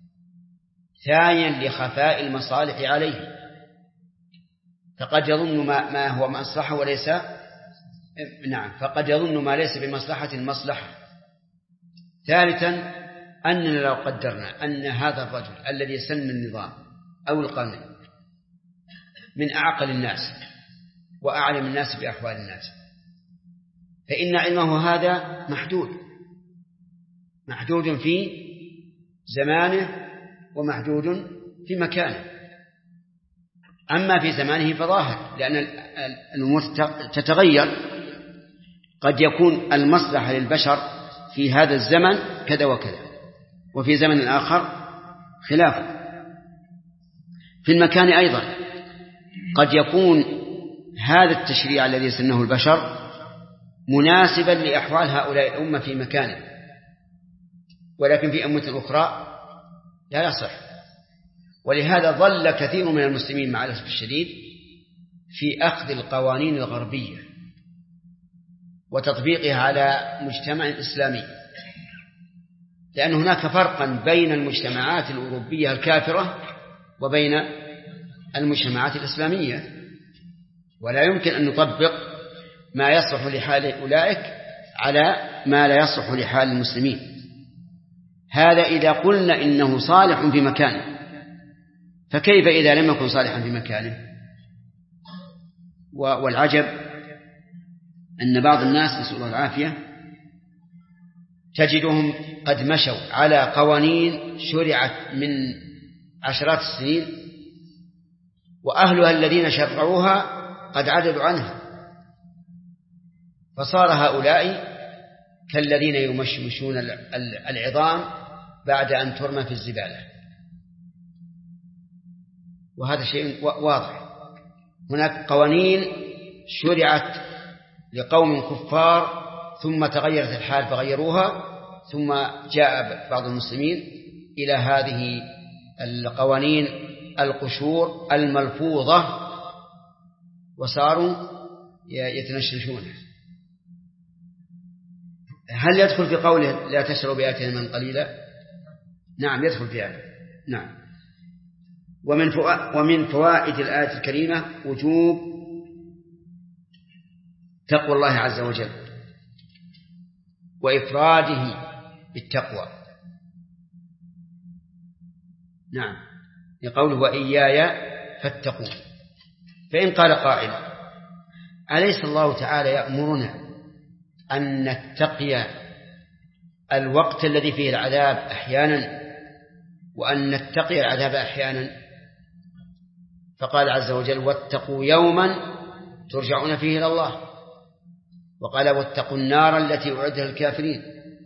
ثانيا لخفاء المصالح عليه فقد يظن ما, ما هو مصلحة وليس نعم فقد يظن ما ليس بمصلحة المصلحة. ثالثا أننا لو قدرنا أن هذا الرجل الذي سن النظام أو القانون من أعقل الناس وأعلم الناس بأحوال الناس فإن علمه هذا محدود محدود في زمانه ومحدود في مكانه. أما في زمانه فظاهر لأن الأمور تتغير، قد يكون المصلحة للبشر في هذا الزمن كذا وكذا وفي زمن آخر خلافه. في المكان أيضا قد يكون هذا التشريع الذي سنه البشر مناسبا لأحوال هؤلاء الأمة في مكانه، ولكن في أمة أخرى لا يصح. ولهذا ظل كثير من المسلمين مع الأسف الشديد في أخذ القوانين الغربية وتطبيقها على مجتمع إسلامي، لأن هناك فرقا بين المجتمعات الأوروبية الكافرة وبين المجتمعات الإسلامية، ولا يمكن أن نطبق ما يصلح لحال أولئك على ما لا يصلح لحال المسلمين. هذا إذا قلنا إنه صالح في مكانه، فكيف إذا لم يكن صالحا في مكانه؟ والعجب أن بعض الناس نسأل الله العافية تجدهم قد مشوا على قوانين شرعت من عشرات السنين وأهلها الذين شرعوها قد عدلوا عنها، فصار هؤلاء كالذين يمشمشون العظام بعد أن ترمى في الزبالة. وهذا شيء واضح. هناك قوانين شرعت لقوم كفار ثم تغيرت الحال فغيروها، ثم جاء بعض المسلمين إلى هذه القوانين القشور الملفوظة وصاروا يتنشنشونها. هل يدخل في قوله لا تشروا بآياتنا من قليلا؟ نعم يدخل في هذا. نعم. ومن ومن فوائد الآية الكريمة وجوب تقوى الله عز وجل وإفراده بالتقوى. نعم، لقوله وإياي فاتقون. فإن قال قائل أليس الله تعالى يأمرنا أن نتقي الوقت الذي فيه العذاب أحيانا وأن نتقي العذاب أحيانا؟ فقال عز وجل واتقوا يوما ترجعون فيه إلى الله، وقال واتقوا النار التي أعدها للكافرين،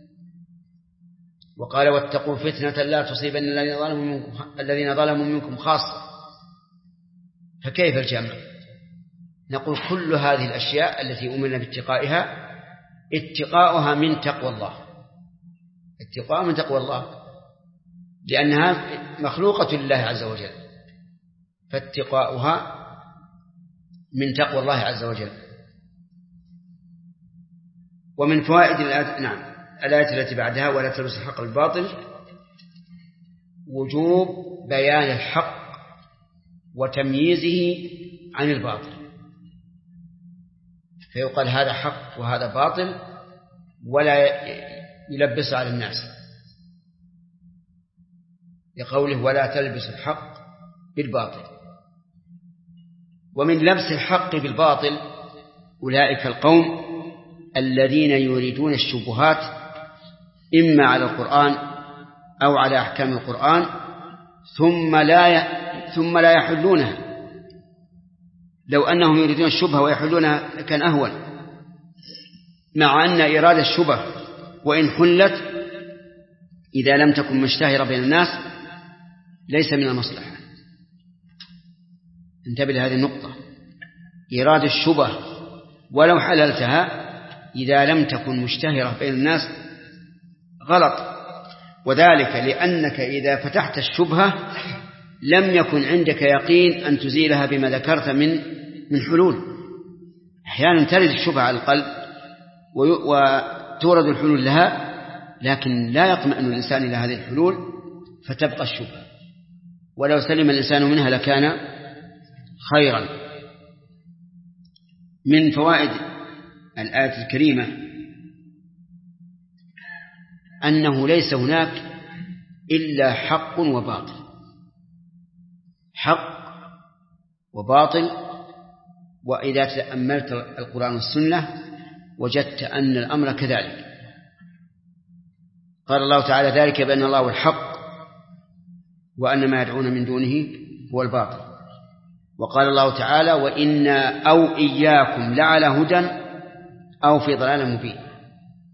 وقال واتقوا فتنة لا تصيبن الذين ظلموا منكم, الذين ظلموا منكم خاصة. فكيف الجمع؟ نقول كل هذه الأشياء التي أمرنا باتقائها اتقاؤها من تقوى الله، اتقاء من تقوى الله، لأنها مخلوقة لله عز وجل، فاتقاؤها من تقوى الله عز وجل. ومن فوائد الآية نعم الآية التي بعدها ولا تلبسوا الحق بالباطل وجوب بيان الحق وتمييزه عن الباطل، فيقال هذا حق وهذا باطل ولا يلبس على الناس، لقوله ولا تلبسوا الحق بالباطل. ومن لبس الحق بالباطل أولئك القوم الذين يريدون الشبهات إما على القرآن أو على أحكام القرآن ثم لا ثم لا يحلونها. لو أنهم يريدون الشبهة ويحلونها كان أهون، مع أن إرادة الشبهة وإن حلت إذا لم تكن مشتهرة بين الناس ليس من المصلحة. انتبه لهذه النقطة، إرادة الشبهة ولو حللتها إذا لم تكن مشتهرة بين الناس غلط، وذلك لأنك إذا فتحت الشبهة لم يكن عندك يقين أن تزيلها بما ذكرت من من حلول. أحيانا ترد الشبهة على القلب وتورد الحلول لها، لكن لا يطمئن الإنسان إلى هذه الحلول فتبقى الشبهة، ولو سلم الإنسان منها لكان خيرا. من فوائد الآية الكريمة أنه ليس هناك إلا حق وباطل، حق وباطل. وإذا تأملت القرآن والسنة وجدت أن الأمر كذلك. قال الله تعالى ذلك بأن الله هو الحق وأن ما يدعون من دونه هو الباطل. وقال الله تعالى وإنا أو إياكم لعلى هدى أو في ضلال مبين.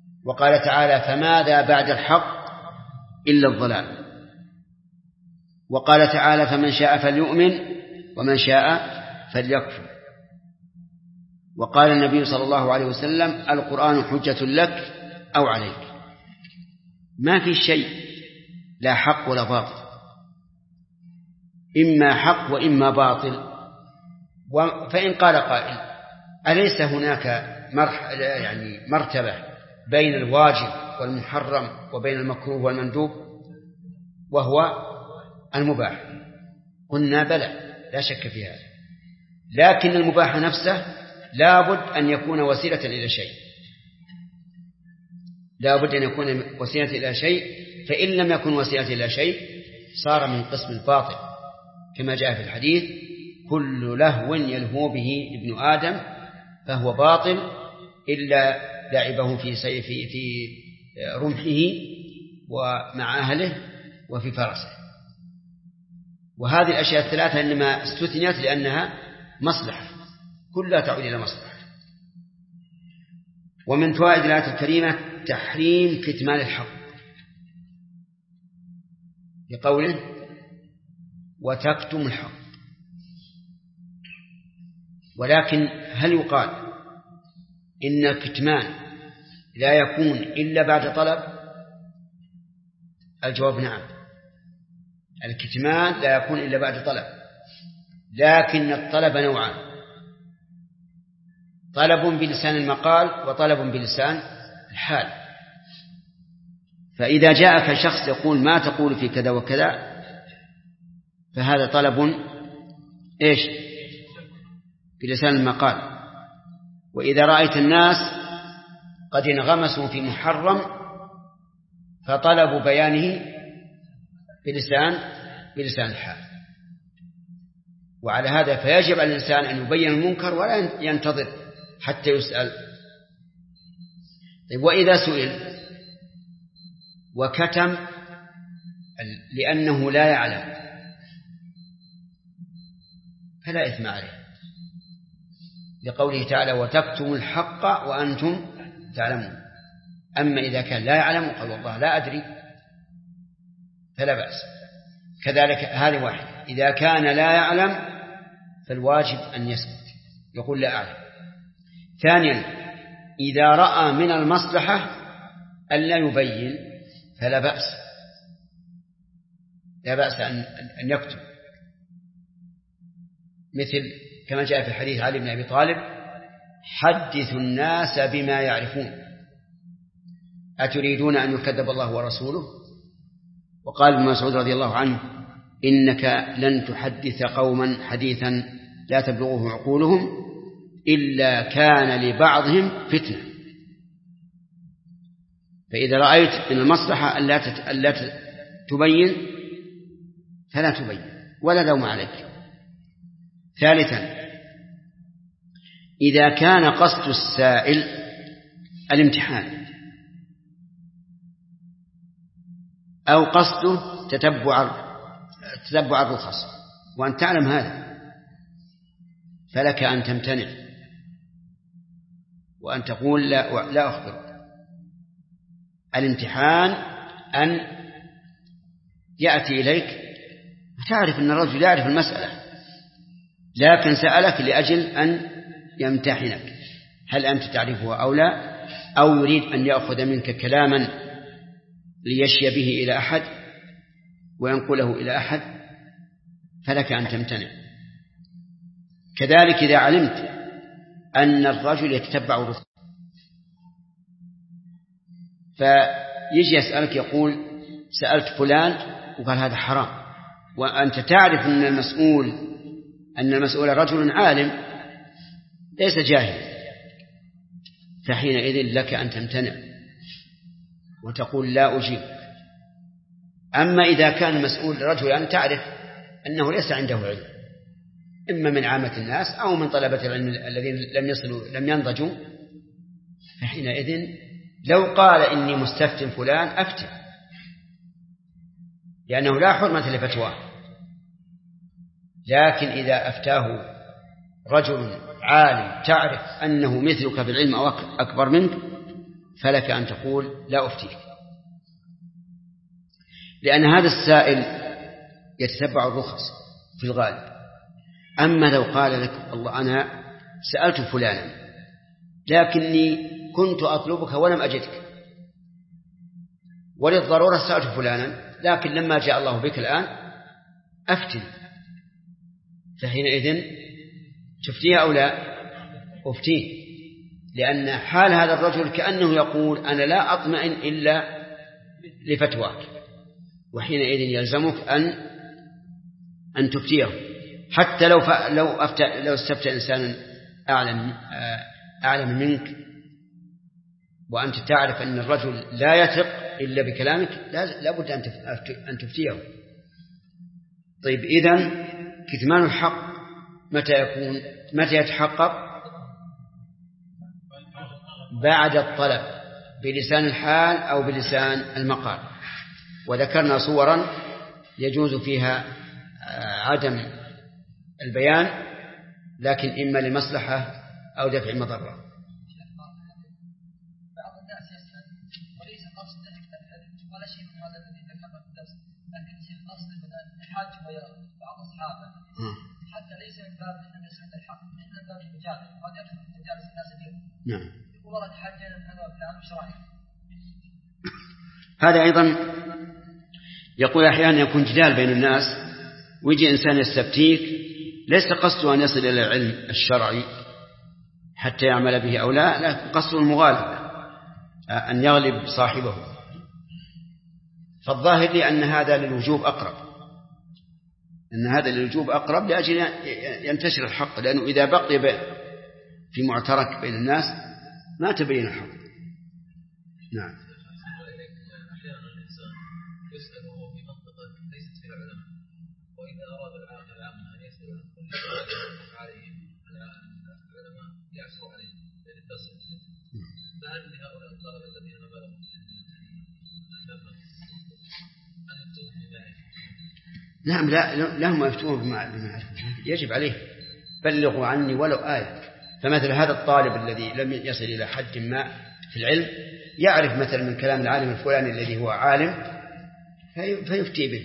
وقال تعالى فماذا بعد الحق إلا الضلال. وقال تعالى فمن شاء فليؤمن ومن شاء فليكفر. وقال النبي صلى الله عليه وسلم القرآن حجة لك أو عليك. ما في شيء لا حق ولا باطل، إما حق وإما باطل. فإن قال قائل أليس هناك يعني مرتبة بين الواجب والمحرم وبين المكروه والمندوب وهو المباح؟ قلنا بلى، لا شك في هذا، لكن المباح نفسه لابد أن يكون وسيلة إلى شيء، لابد أن يكون وسيلة إلى شيء، فإن لم يكن وسيلة إلى شيء صار من قسم الباطل، كما جاء في الحديث كل لهو يلهو به ابن آدم فهو باطل إلا لعبه في سيف في رمحه ومع أهله وفي فرسه. وهذه الأشياء الثلاثة إنما استثنيت لأنها مصلحة، كلها تعود إلى مصلحة. ومن فوائد الآية الكريمة تحريم كتمان الحق بقوله وتكتم الحق. ولكن هل يقال إن الكتمان لا يكون إلا بعد طلب؟ الجواب نعم، الكتمان لا يكون إلا بعد طلب، لكن الطلب نوعان: طلب بلسان المقال وطلب بلسان الحال. فإذا جاءك شخص يقول ما تقول في كذا وكذا فهذا طلب إيش؟ بلسان المقال. وإذا رأيت الناس قد انغمسوا في محرم فطلبوا بيانه بلسان بلسان الحال. وعلى هذا فيجب على الإنسان أن يبين المنكر ولا ينتظر حتى يسأل. طيب وإذا سئل وكتم لأنه لا يعلم فلا إثم عليه، لقوله تعالى وتكتم الحق وأنتم تعلمون. أما إذا كان لا يعلم قال والله لا أدري فلا بأس. كذلك هذه واحد. إذا كان لا يعلم فالواجب أن يسكت، يقول لا أعلم. ثانيا إذا رأى من المصلحة ألا يبين فلا بأس، لا بأس أن يكتب، مثل كما جاء في الحديث علي بن أبي طالب حدثوا الناس بما يعرفون أتريدون أن يكذب الله ورسوله. وقال ابن مسعود رضي الله عنه إنك لن تحدث قوما حديثا لا تبلغه عقولهم إلا كان لبعضهم فتنة. فإذا رأيت من المصلحة ألا تبين فلا تبين ولا لوم عليك. ثالثا إذا كان قصد السائل الامتحان أو قصده تتبع تتبع الرخص وأن تعلم هذا فلك أن تمتنع وأن تقول لا, لا أخبر. الامتحان أن يأتي إليك تعرف أن الرجل يعرف المسألة لكن سألك لأجل أن يمتحنك هل أنت تعرفه أو لا، أو يريد أن يأخذ منك كلاما ليشي به إلى أحد وينقله إلى أحد فلك أن تمتنع. كذلك إذا علمت أن الرجل يتتبع الرخص فيجي يسألك يقول سألت فلان وقال هذا حرام، وأنت تعرف أن المسؤول أن المسؤول رجل عالم ليس جاهل، فحينئذ لك أن تمتنع وتقول لا أجيب. أما إذا كان المسؤول رجلا تعرف أنه ليس عنده علم إما من عامة الناس أو من طلبة العلم الذين لم يصلوا لم ينضجوا، فحينئذ لو قال إني مستفتن فلان أفتن لأنه لا حرمة لفتواه. لكن إذا أفتاه رجل عالم تعرف أنه مثلك بالعلم أو أكبر منك فلك أن تقول لا أفتيك، لأن هذا السائل يتتبع الرخص في الغالب. أما لو قال لك الله أنا سألت فلانا لكني كنت أطلبك ولم أجدك، وللضرورة سألت فلانا لكن لما جاء الله بك الآن أفتن، فحينئذ تفتيه أو لا أفتيه، لأن حال هذا الرجل كأنه يقول أنا لا أطمئن إلا لفتواك، وحينئذ يلزمك أن أن تفتيه، حتى لو لو أفتى لو استفتى إنسان أعلم أعلم منك وأنت تعرف أن الرجل لا يثق إلا بكلامك لا بد أن تفتيه. طيب إذن كتمان الحق متى يكون متى يتحقق؟ بعد الطلب بلسان الحال أو بلسان المقال، وذكرنا صورا يجوز فيها عدم البيان لكن إما لمصلحة أو دفع مضرة. بعض الناس يسأل وليس قصده ولا شيء من هذا الذي ذكره في الدرس، لكن قصده مثلا الحاج بعض أصحابه حتى ليس من باب أن يسأل الحق إلا من باب المجالس، وقد يدخل في مجالس الناس اليوم. نعم. يقول ورد حاجنا هذا وفلان وش رأيك؟ هذا أيضا يقول أحيانا يكون جدال بين الناس ويجي إنسان يستفتيك ليس قصده أن يصل إلى العلم الشرعي حتى يعمل به أو لا، لكن قصده المغالبة أن يغلب صاحبه. فالظاهر لي أن هذا للوجوب أقرب، أن هذا للوجوب أقرب لأجل ينتشر الحق، لأنه إذا بقي في معترك بين الناس ما تبين الحق. نعم. نعم لا لهم يفتون بما يجب عليه بلغوا عني ولو آية. فمثل هذا الطالب الذي لم يصل إلى حد ما في العلم يعرف مثلا من كلام العالم الفلاني الذي هو عالم فيفتي به.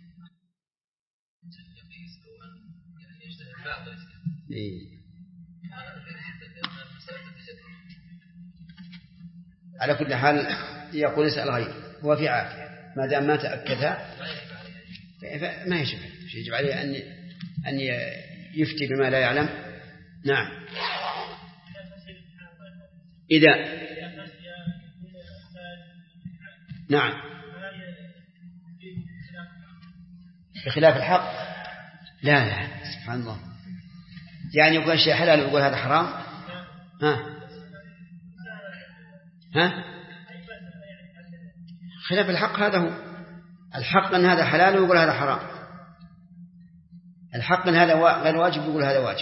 على كل حال يقول اسأل غيره هو في عافية ما دام ما تأكدها ما يجب يجب عليه أن أن يفتي بما لا يعلم. نعم. إذا نعم بخلاف الحق لا لا سبحان الله، يعني يقول شيء حلال ويقول هذا حرام. ها ها خلاف الحق هذا هو الحق أن هذا حلال ويقول هذا حرام، الحق أن هذا غير واجب ويقول هذا واجب.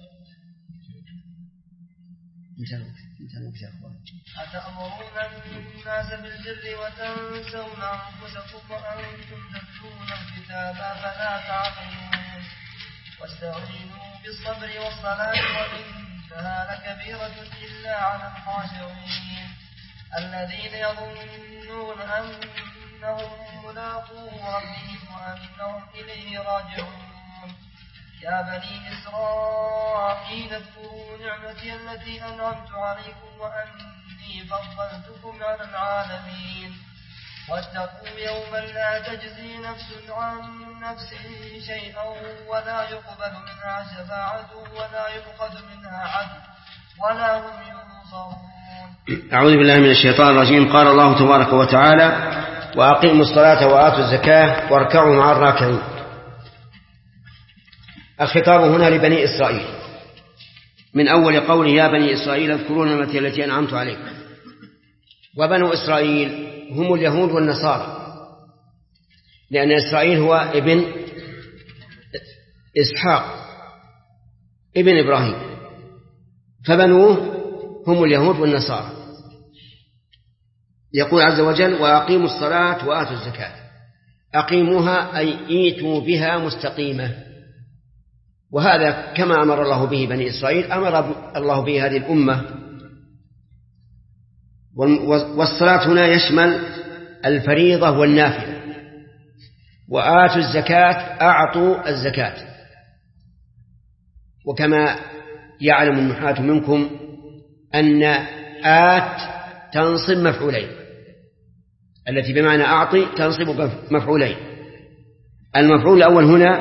أتأمرون الناس بالبر وتنسون أنفسكم وأنتم تتلون الكتاب فلا تعقلون واستعينوا بالصبر والصلاة وإنها لكبيرة إلا على الخاشعين الذين يظنون أنهم ملاقو ربهم وأنهم إليه راجعون. يا بني إسرائيل اذكروا نعمتي التي أنعمت عليكم وأني فضلتكم على العالمين واتقوا يوما لا تجزي نفس عن نفس شيئا ولا يقبل منها شفاعة ولا يؤخذ منها عدل ولا هم ينصرون. أعوذ بالله من الشيطان الرجيم. قال الله تبارك وتعالى وأقيموا الصلاة وآتوا الزكاة واركعوا مع الراكعين. الخطاب هنا لبني إسرائيل من أول قول يا بني إسرائيل اذكروا نعمتي التي أنعمت عليكم. وبنو إسرائيل هم اليهود والنصارى، لأن إسرائيل هو ابن إسحاق ابن إبراهيم، فبنوه هم اليهود والنصارى. يقول عز وجل وأقيموا الصلاة وآتوا الزكاة. أقيموها أي ايتوا بها مستقيمة، وهذا كما أمر الله به بني إسرائيل أمر الله به هذه الأمة. والصلاة هنا يشمل الفريضة والنافلة، وآتوا الزكاة أعطوا الزكاة. وكما يعلم النحاة منكم أن آت تنصب مفعولين، التي بمعنى أعطي تنصب مفعولين. المفعول الأول هنا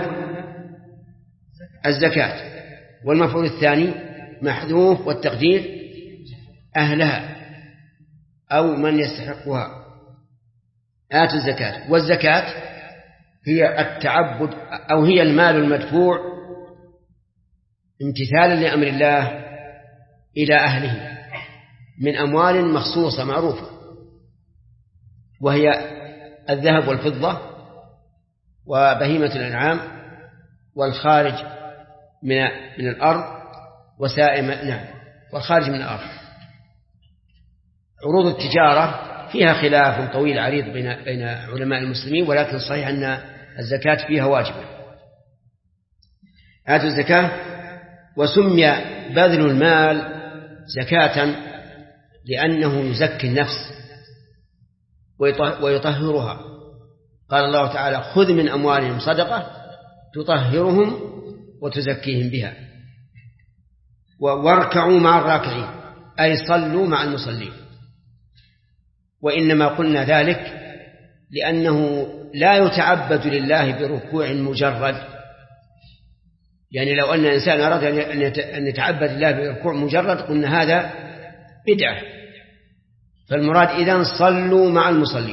الزكاة، والمفعول الثاني محذوف والتقدير أهلها أو من يستحقها. آتوا الزكاة، والزكاة هي التعبد أو هي المال المدفوع امتثالا لأمر الله إلى أهله من أموال مخصوصة معروفة، وهي الذهب والفضة وبهيمة الأنعام والخارج من من الأرض وسائم نعم والخارج من الأرض. عروض التجارة فيها خلاف طويل عريض بين بين علماء المسلمين، ولكن صحيح أن الزكاة فيها واجبة. آتوا الزكاة، وسمي بذل المال زكاة لأنه يزكي النفس ويطهرها. قال الله تعالى: خذ من أموالهم صدقة تطهرهم وتزكيهم بها واركعوا مع الراكعين، أي صلوا مع المصلين. وإنما قلنا ذلك لأنه لا يتعبد لله بركوع مجرد، يعني لو أن إنسان أراد أن يتعبد لله بركوع مجرد قلنا هذا بدعة. فالمراد إذن صلوا مع المصلين.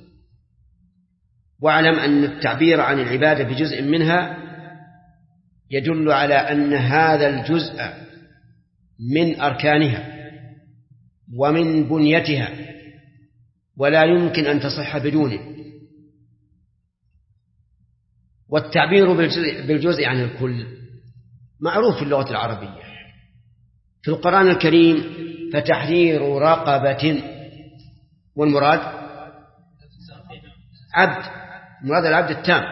واعلم أن التعبير عن العبادة بجزء منها يدل على أن هذا الجزء من أركانها ومن بنيتها ولا يمكن أن تصح بدونه. والتعبير بالجزء عن الكل معروف في اللغة العربية. في القرآن الكريم فتحرير رقبة، والمراد عبد، مراد العبد التام.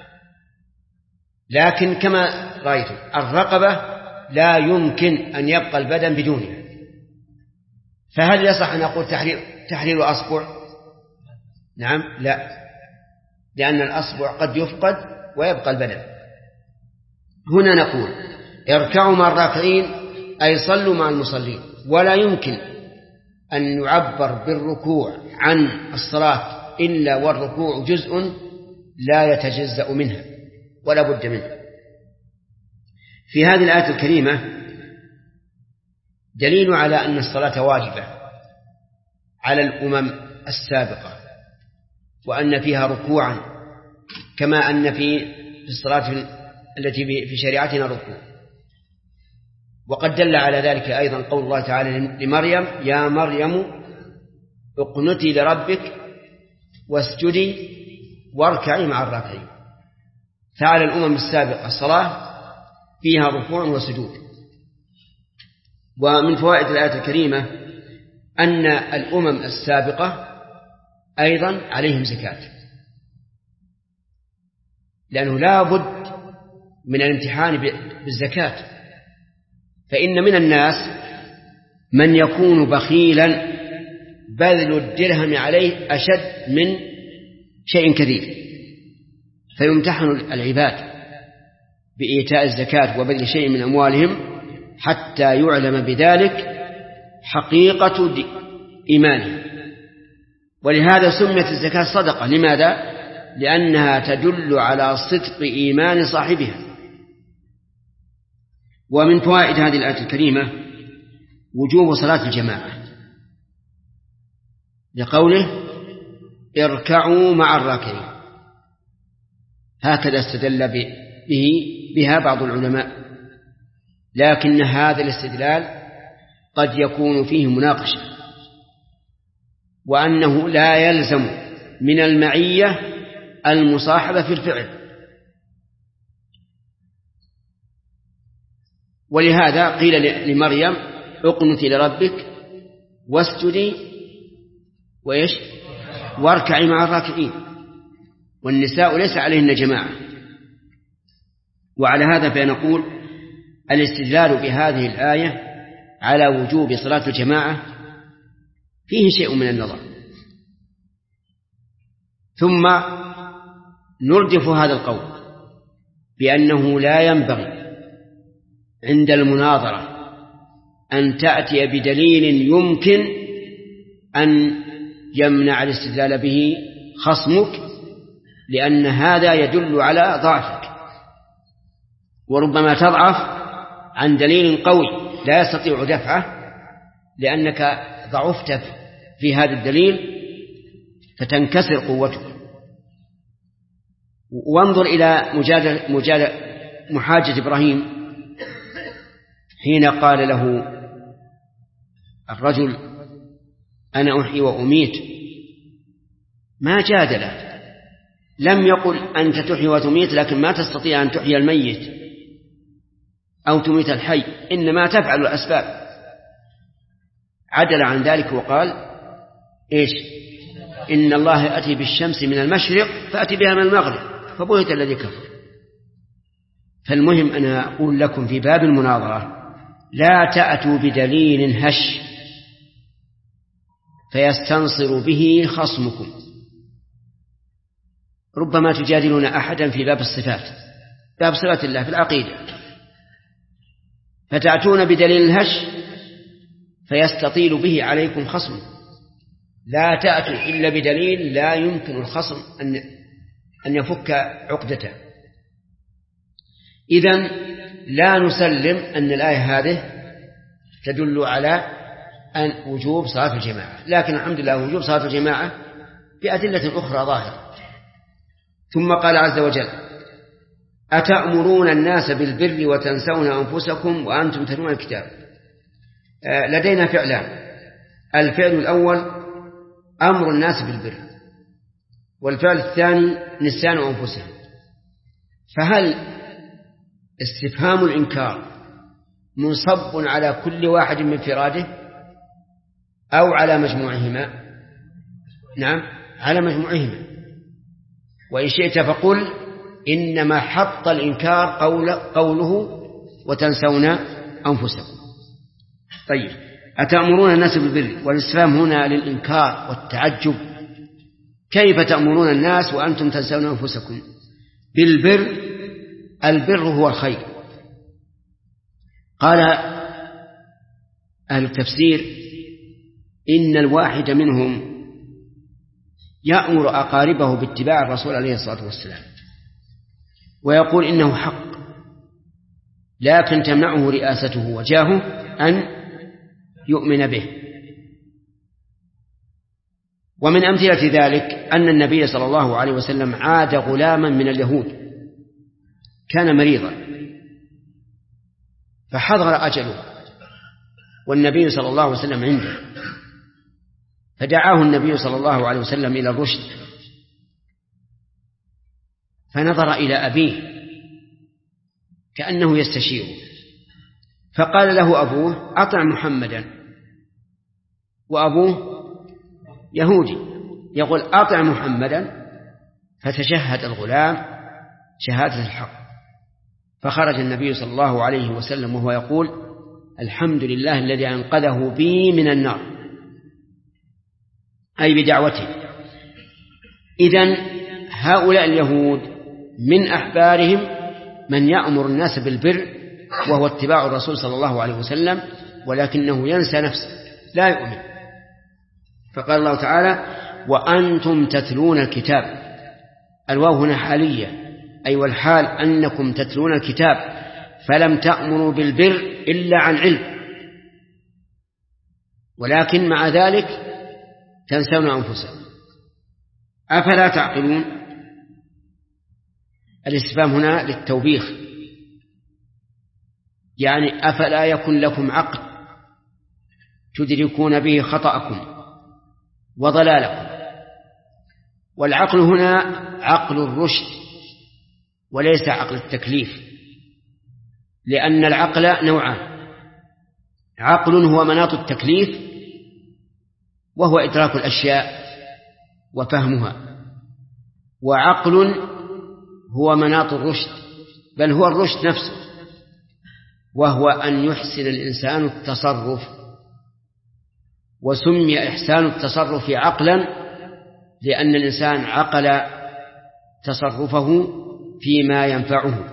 لكن كما رأيتم الرقبة لا يمكن أن يبقى البدن بدونها، فهل يصح أن نقول تحرير, تحرير أصبع؟ نعم، لا، لأن الأصبع قد يفقد ويبقى البدن. هنا نقول اركعوا مع الراكعين أي صلوا مع المصلين، ولا يمكن أن يعبر بالركوع عن الصلاة إلا والركوع جزء لا يتجزأ منها ولا بد منه. في هذه الآية الكريمة دليل على أن الصلاة واجبة على الأمم السابقة، وأن فيها ركوعا كما أن في الصلاة التي في شريعتنا ركوع. وقد دل على ذلك أيضا قول الله تعالى لمريم: يا مريم اقنتي لربك واسجدي واركعي مع الراكعين. فعلى الأمم السابقة الصلاة فيها ركوع وسجود. ومن فوائد الآية الكريمة أن الأمم السابقة أيضا عليهم زكاة، لأنه لا بد من الامتحان بالزكاة. فإن من الناس من يكون بخيلا بذل الدرهم عليه أشد من شيء كثير، فيمتحن العباد بإيتاء الزكاة وبذل شيء من أموالهم حتى يعلم بذلك حقيقة إيمانه. ولهذا سميت الزكاة صدقة. لماذا؟ لأنها تدل على صدق إيمان صاحبها. ومن فوائد هذه الآية الكريمة وجوب صلاة الجماعة، لقوله اركعوا مع الراكعين. هكذا استدل به بها بعض العلماء، لكن هذا الاستدلال قد يكون فيه مناقشة، وأنه لا يلزم من المعية المصاحبة في الفعل. ولهذا قيل لمريم اقنتي لربك واسجدي وإيش واركعي مع الراكعين، والنساء ليس عليهن جماعة. وعلى هذا فنقول الاستدلال بهذه الآية على وجوب صلاة الجماعة فيه شيء من النظر. ثم نردف هذا القول بأنه لا ينبغي عند المناظرة أن تأتي بدليل يمكن أن يمنع الاستدلال به خصمك، لأن هذا يدل على ضعفك، وربما تضعف عن دليل قوي لا يستطيع دفعه لأنك ضعفت في هذا الدليل فتنكسر قوتك. وانظر إلى مجادل مجادل محاجة إبراهيم حين قال له الرجل أنا أحيي وأميت، ما جادله، لم يقل أنت تحيي وتميت لكن ما تستطيع أن تحيي الميت أو تميت الحي، إنما تفعل الأسباب. عدل عن ذلك وقال إيش؟ إن الله يأتي بالشمس من المشرق فأتي بها من المغرب فبهت الذي كفر. فالمهم أنا أقول لكم في باب المناظرة لا تأتوا بدليل هش فيستنصر به خصمكم. ربما تجادلون أحدا في باب الصفات، باب صفات الله في العقيدة، فتأتون بدليل هش فيستطيل به عليكم خصم. لا تأتوا إلا بدليل لا يمكن الخصم أن أن يفك عقدته. إذن لا نسلم أن الآية هذه تدل على أن وجوب صلاة الجماعة، لكن الحمد لله وجوب صلاة الجماعة بأدلة أخرى ظاهرة. ثم قال عز وجل أتأمرون الناس بالبر وتنسون أنفسكم وأنتم تتلون الكتاب. لدينا فعلان، الفعل الأول أمر الناس بالبر، والفعل الثاني نسيان أنفسهم. فهل استفهام الإنكار منصب على كل واحد من فراده أو على مجموعهما؟ نعم، على مجموعهما. وإن شئت فقل إنما حط الإنكار قول قوله وتنسون أنفسكم. طيب، أتأمرون الناس بالبر، والاستفهام هنا للإنكار والتعجب. كيف تأمرون الناس وأنتم تنسون أنفسكم؟ بالبر، البر هو الخير. قال أهل التفسير إن الواحد منهم يأمر أقاربه باتباع الرسول عليه الصلاة والسلام ويقول إنه حق، لكن تمنعه رئاسته وجاهه أن يؤمن به. ومن أمثلة ذلك أن النبي صلى الله عليه وسلم عاد غلاما من اليهود كان مريضا فحضر أجله والنبي صلى الله عليه وسلم عنده، فدعاه النبي صلى الله عليه وسلم إلى الرشد، فنظر إلى أبيه كأنه يستشيره، فقال له أبوه أطع محمدا، وأبوه يهودي يقول أطع محمدا، فتشهد الغلام شهادة الحق. فخرج النبي صلى الله عليه وسلم وهو يقول الحمد لله الذي أنقذه بي من النار، أي بدعوته. إذن هؤلاء اليهود من أحبارهم من يأمر الناس بالبر وهو اتباع الرسول صلى الله عليه وسلم، ولكنه ينسى نفسه لا يؤمن. فقال الله تعالى وأنتم تتلون الكتاب، الواو هنا حالية، أي والحال أنكم تتلون الكتاب، فلم تأمروا بالبر إلا عن علم، ولكن مع ذلك تنسون أنفسكم. أفلا تعقلون؟ الاستفهام هنا للتوبيخ، يعني أفلا يكن لكم عقل تدركون به خطأكم وضلالكم. والعقل هنا عقل الرشد وليس عقل التكليف، لأن العقل نوعان، عقل هو مناط التكليف وهو إدراك الأشياء وفهمها، وعقل هو مناط الرشد، بل هو الرشد نفسه، وهو أن يحسن الإنسان التصرف. وسمي إحسان التصرف عقلا لأن الإنسان عقل تصرفه فيما ينفعه.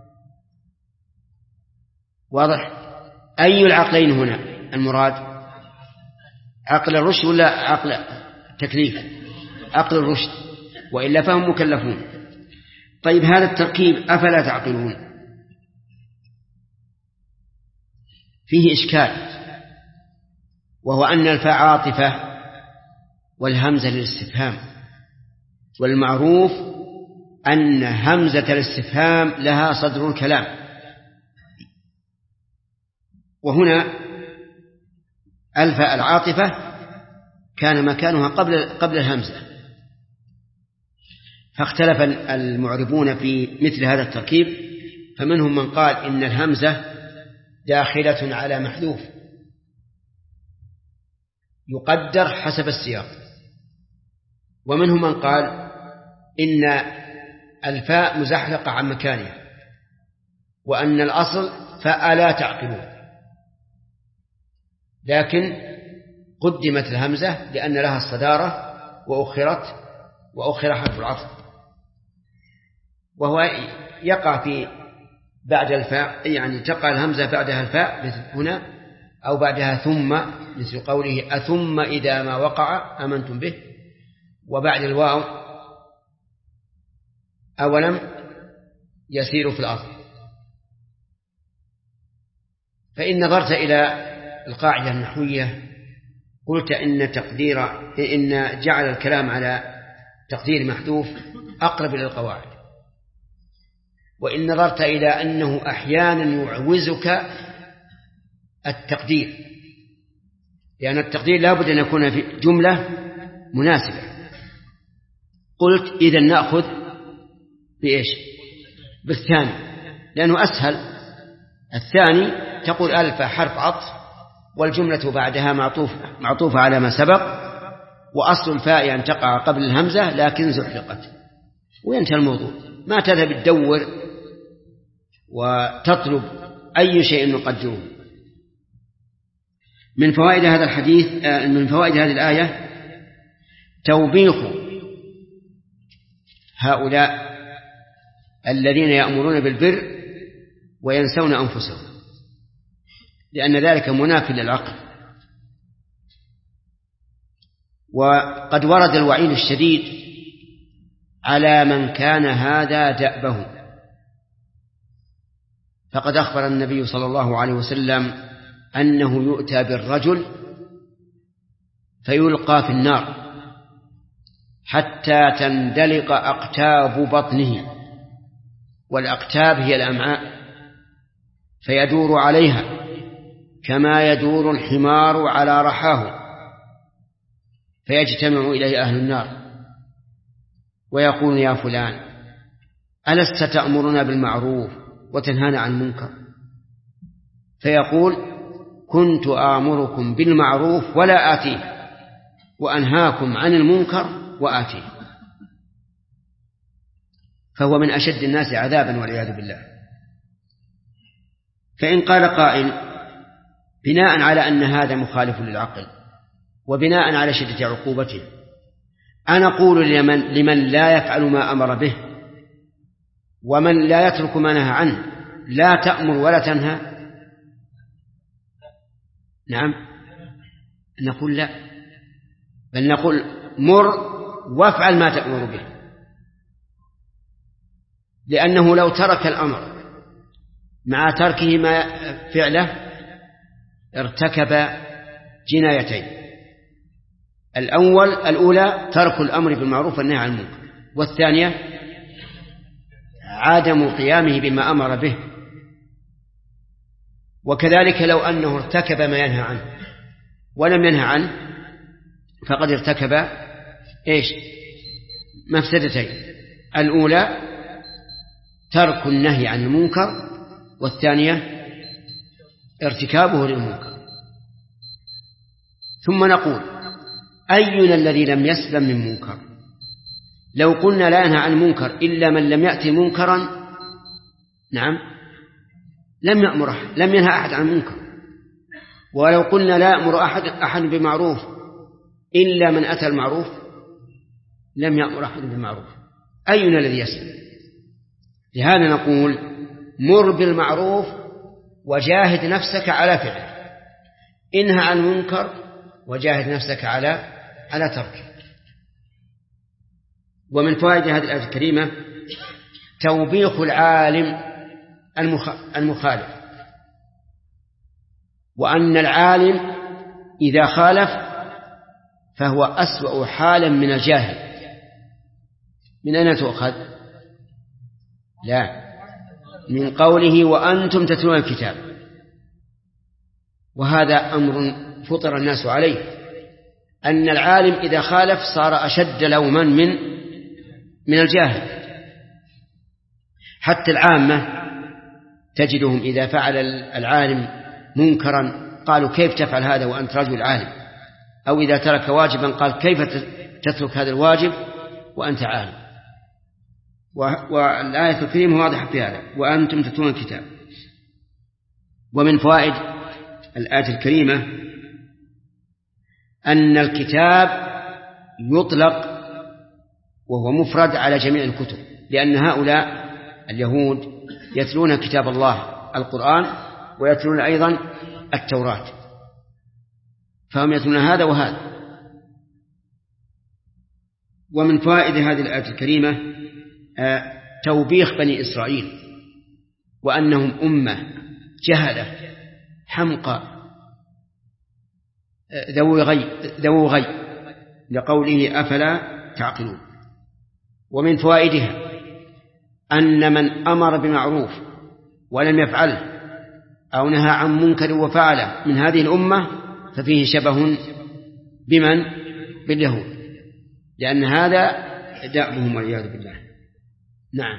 واضح؟ أي العقلين هنا المراد؟ عقل الرشد ولا عقل التكليف؟ عقل الرشد، وإلا فهم مكلفون. طيب هذا التركيب أفلا تعقلون؟ فيه إشكال، وهو أن الفاء عاطفة والهمزة للاستفهام، والمعروف أن همزة الاستفهام لها صدر الكلام، وهنا الفاء العاطفة كان مكانها قبل قبل الهمزة، فاختلف المعربون في مثل هذا التركيب، فمنهم من قال إن الهمزة داخلة على محذوف يقدر حسب السياق، ومنهم من قال إن الفاء مزحلقة عن مكانها، وأن الأصل فألا تعقلون، لكن قدمت الهمزة لأن لها الصدارة وأخرت وأخر حرف العطف، وهو يقع في بعد الفاء، يعني تقع الهمزة بعدها الفاء مثل هنا، أو بعدها ثم مثل قوله أثم إذا ما وقع أمنتم به، وبعد الواو أولم يسير في الأرض. فإن نظرت إلى القاعدة النحوية قلت إن تقدير إن جعل الكلام على تقدير محذوف أقرب إلى القواعد، وإن نظرت إلى أنه أحيانا يعوزك التقدير، لأن التقدير لا بد أن يكون في جملة مناسبة، قلت إذن نأخذ بإيش؟ بالثاني، لأنه أسهل. الثاني تقول ألف حرف عطف والجملة بعدها معطوفة معطوفة على ما سبق، وأصل الفاء أن تقع قبل الهمزة لكن زحلقت، وينتهي الموضوع. ما تذهب تدور وتطلب أي شيء نقدره. من فوائد هذا الحديث، من فوائد هذه الآية توبيخ هؤلاء الذين يأمرون بالبر وينسون أنفسهم، لأن ذلك مناف للعقل. وقد ورد الوعيد الشديد على من كان هذا دأبه، فقد أخبر النبي صلى الله عليه وسلم أنه يؤتى بالرجل فيلقى في النار حتى تندلق أقتاب بطنه، والأقتاب هي الأمعاء، فيدور عليها كما يدور الحمار على رحاه، فيجتمع إليه أهل النار ويقول يا فلان ألست تأمرنا بالمعروف وتنهانا عن المنكر؟ فيقول كنت آمركم بالمعروف ولا آتيه، وأنهاكم عن المنكر وآتيه. فهو من أشد الناس عذابا والعياذ بالله. فإن قال قائل بناء على أن هذا مخالف للعقل وبناء على شدة عقوبته، أنا أقول لمن, لمن لا يفعل ما أمر به ومن لا يترك ما نهى عنه لا تأمر ولا تنهى؟ نعم، نقول لا، بل نقول مر وافعل ما تأمر به، لأنه لو ترك الأمر مع تركه ما فعله ارتكب جنايتين. الأول الأولى ترك الأمر بالمعروف والنهي عن المنكر، والثانية عدم قيامه بما أمر به. وكذلك لو أنه ارتكب ما ينهى عنه ولم ينهى عنه فقد ارتكب إيش؟ مفسدتين: الأولى ترك النهي عن المنكر، والثانية ارتكابه للمنكر. ثم نقول أينا الذي لم يسلم من منكر؟ لو قلنا لا ينهى عن المنكر إلا من لم يأتي منكرا، نعم، لم يأمر أحد، لم ينهى أحد عن منكر. ولو قلنا لا يأمر أحد أحد بمعروف إلا من أتى المعروف، لم يأمر أحد بالمعروف. أينا الذي يسلم؟ لهذا نقول مر بالمعروف وجاهد نفسك على فعله، انهى عن المنكر وجاهد نفسك على على تركه. ومن فوائد هذه الآية الكريمة توبيخ العالم المخالف، وأن العالم إذا خالف فهو أسوأ حالا من الجاهل. من أين تؤخذ؟ لا، من قوله وأنتم تتلون الكتاب، وهذا أمر فطر الناس عليه، أن العالم إذا خالف صار أشد لوما من من الجاهل. حتى العامة تجدهم إذا فعل العالم منكرا قالوا كيف تفعل هذا وأنت رجل عالم، أو إذا ترك واجبا قال كيف تترك هذا الواجب وأنت عالم. والآية الكريمة واضحة في هذا، وأنتم تتلون الكتاب. ومن فوائد الآية الكريمة أن الكتاب يطلق وهو مفرد على جميع الكتب، لأن هؤلاء اليهود يتلون كتاب الله القرآن ويتلون أيضا التوراة، فهم يتلون هذا وهذا. ومن فوائد هذه الآية الكريمة توبيخ بني إسرائيل، وأنهم أمة جهلة حمقى ذو غي, ذو غي لقوله أفلا تعقلون. ومن فوائدها أن من أمر بمعروف ولم يفعله أو نهى عن منكر وفعله من هذه الأمة ففيه شبه بمن؟ باليهود، لأن هذا دأبهم والعياذ بالله. نعم.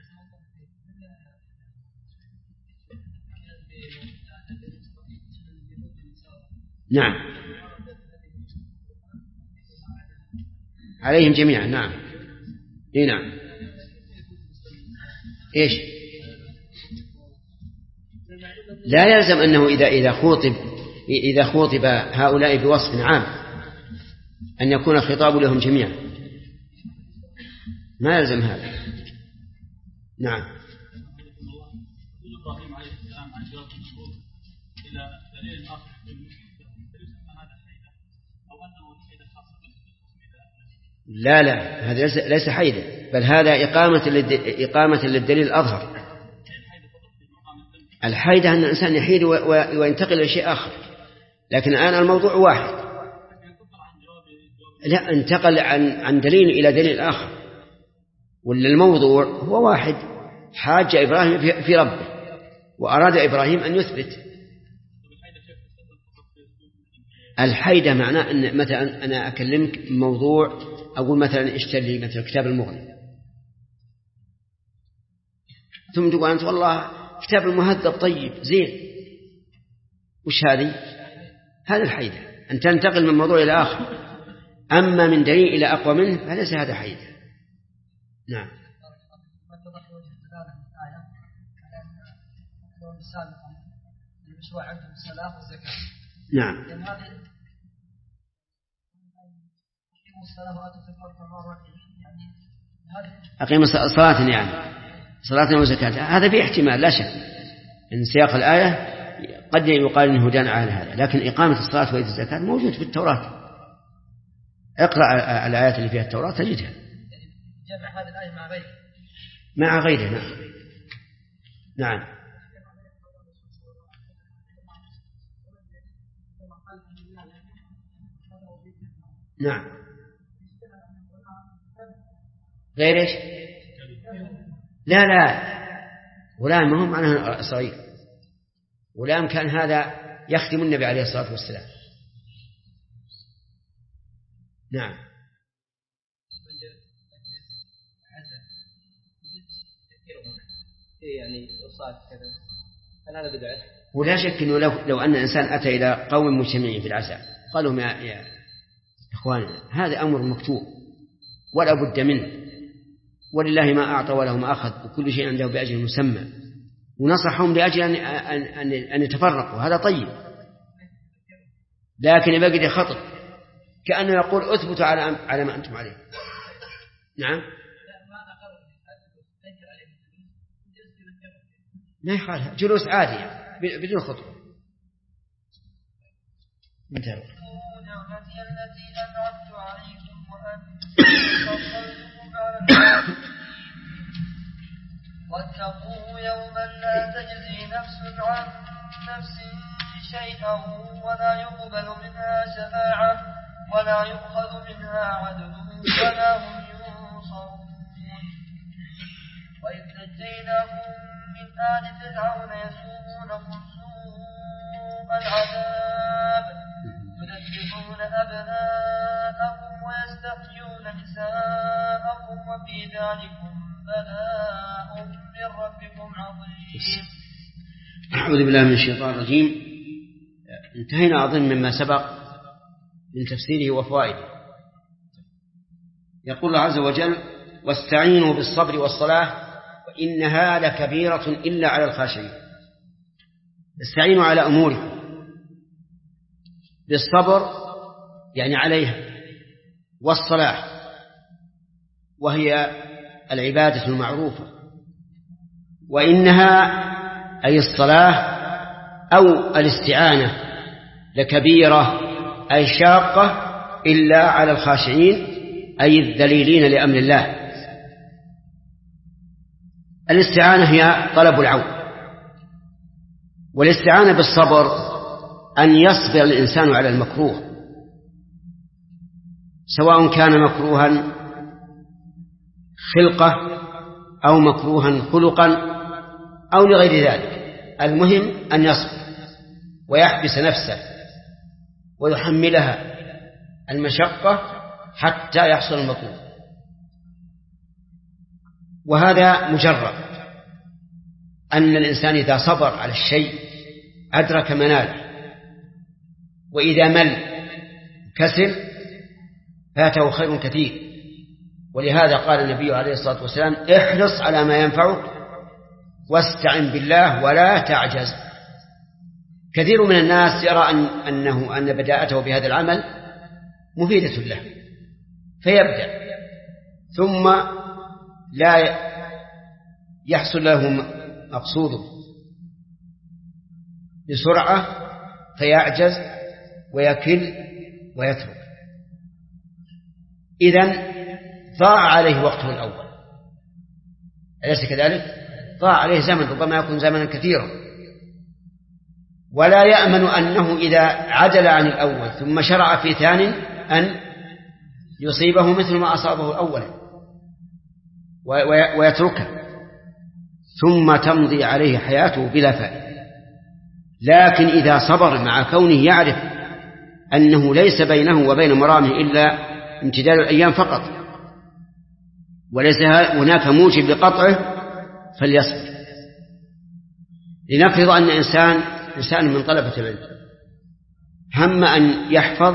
نعم عليهم جميعا. نعم إيه نعم. إيش؟ لا يلزم أنه إذا إذا خوطب إذا خوطب هؤلاء بوصف عام أن يكون الخطاب لهم جميعا، ما يلزم هذا. نعم. لا لا، هذا ليس حيدا، بل هذا إقامة إقامة للدليل الأظهر. الحيدة أن الإنسان يحيد وينتقل إلى شيء آخر، لكن الآن الموضوع واحد. لا، انتقل عن عن دليل إلى دليل آخر، ولا الموضوع هو واحد. حاج إبراهيم في ربه وأراد إبراهيم أن يثبت. الحيدة معناه أن مثلا أنا أكلمك موضوع، أقول مثلا اشتري مثلا كتاب المغني، ثم تقول أنت والله كتاب المهذب طيب زين، وش هذه؟ هذا الحيدة، أن تنتقل من موضوع إلى آخر. أما من دليل إلى أقوى منه فليس هذا حيدة. نعم. نعم. أقيم الصلاة يعني صلاة وزكاة، هذا فيه احتمال لا شك إن سياق الآية قد يقال إنه دان على هذا، لكن إقامة الصلاة وإيتاء الزكاة موجود في التوراة. اقرأ الآيات اللي فيها التوراة تجدها. جمع هذه الآية مع غيرها. مع غيرها. نعم. نعم. نعم. غير ايش؟ لا لا، غلام ما هو معناه صغير، غلام كان هذا يخدم النبي عليه الصلاة والسلام. نعم. يعني وصات كذا، هل هذا بدعة؟ ولا شك انه لو لو ان انسان اتى الى قوم مجتمعين في العزاء قال لهم يا يا اخواننا هذا امر مكتوب ولا بد منه، ولله ما اعطى وله ما اخذ وكل شيء عنده باجل مسمى، ونصحهم لاجل ان ان ان يتفرقوا، هذا طيب. لكن يبقى خطر، كانه يقول اثبتوا على على ما انتم عليه. نعم. لا يخالها، جلوس عادي بدون خطوة. انتهى. نعمتي التي أنعمت عليكم وأني فضلتكم على العالمين. واتقوا يوما لا تجزي نفس عن نفس شيئا ولا يقبل منها شفاعة ولا يؤخذ منها عدل ولا هم ينصرون. وإذ نجيناكم من آل فرعون يسومونكم سوء العذاب يذبحون أبناءكم ويستحيون نساءكم وفي ذلكم بلاء من ربكم عظيم. أعوذ بالله من الشيطان الرجيم. انتهينا أظن مما سبق من تفسيره وفوائده. يقول الله عز وجل: واستعينوا بالصبر والصلاة وإنها لكبيرة إلا على الخاشعين. استعينوا على أموركم بالصبر يعني عليها، والصلاة وهي العبادة المعروفة، وإنها أي الصلاة أو الاستعانة لكبيرة أي شاقة إلا على الخاشعين أي الذليلين لأمر الله. الاستعانة هي طلب العون، والاستعانة بالصبر أن يصبر الإنسان على المكروه، سواء كان مكروها خلقة أو مكروها خلقا أو لغير ذلك. المهم أن يصبر ويحبس نفسه ويحملها المشقة حتى يحصل المطلوب، وهذا مجرد أن الإنسان إذا صبر على الشيء أدرك مناله، وإذا مل كسل فاته خير كثير. ولهذا قال النبي عليه الصلاة والسلام: احرص على ما ينفعك واستعن بالله ولا تعجز. كثير من الناس يرى أن أنه أن بداءته بهذا العمل مفيدة له فيبدأ، ثم لا يحصل له مقصوده بسرعة فيعجز ويكل ويترك. إذن ضاع عليه وقته الأول، أليس كذلك؟ ضاع عليه زمن ربما يكون زمنا كثيرا، ولا يأمن أنه إذا عجل عن الأول ثم شرع في ثاني أن يصيبه مثل ما أصابه أولا ويتركه، ثم تمضي عليه حياته بلا فائدة. لكن إذا صبر مع كونه يعرف أنه ليس بينه وبين مرامه إلا امتداد الأيام فقط وليس هناك موجب لقطعه فليصبر. لنفرض أن إنسان إنسان من طلبة العلم هم أن يحفظ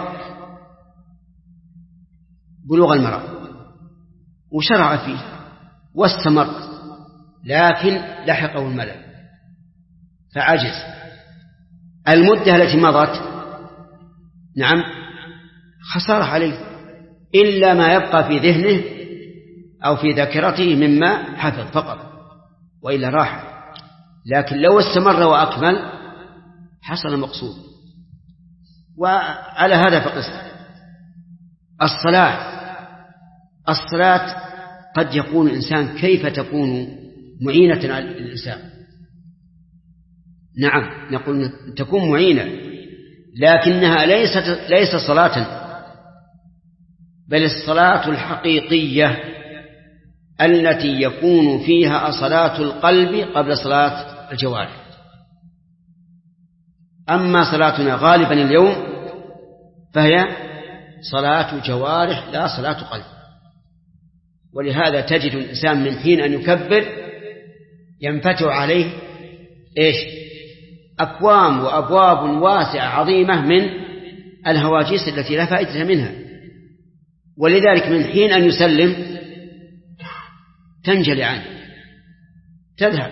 بلوغ المرام وشرع فيه واستمر، لكن لحقه الملل فعجز. المدة التي مضت نعم خسارة عليه، إلا ما يبقى في ذهنه أو في ذاكرته مما حفظ فقط، وإلا راح. لكن لو استمر وأكمل حصل مقصود. وعلى هذا فقس الصلاة. الصلاة قد يقول الإنسان: كيف تكون معينة على الإنسان؟ نعم نقول تكون معينة، لكنها ليست ليس صلاة، بل الصلاة الحقيقية التي يكون فيها صلاة القلب قبل صلاة الجوارح. أما صلاتنا غالبا اليوم فهي صلاة جوارح لا صلاة قلب. ولهذا تجد الإنسان من حين أن يكبر ينفتح عليه إيش؟ أكوام وأبواب واسعة عظيمة من الهواجيس التي لا فائدة منها، ولذلك من حين أن يسلم تنجلي عنه تذهب.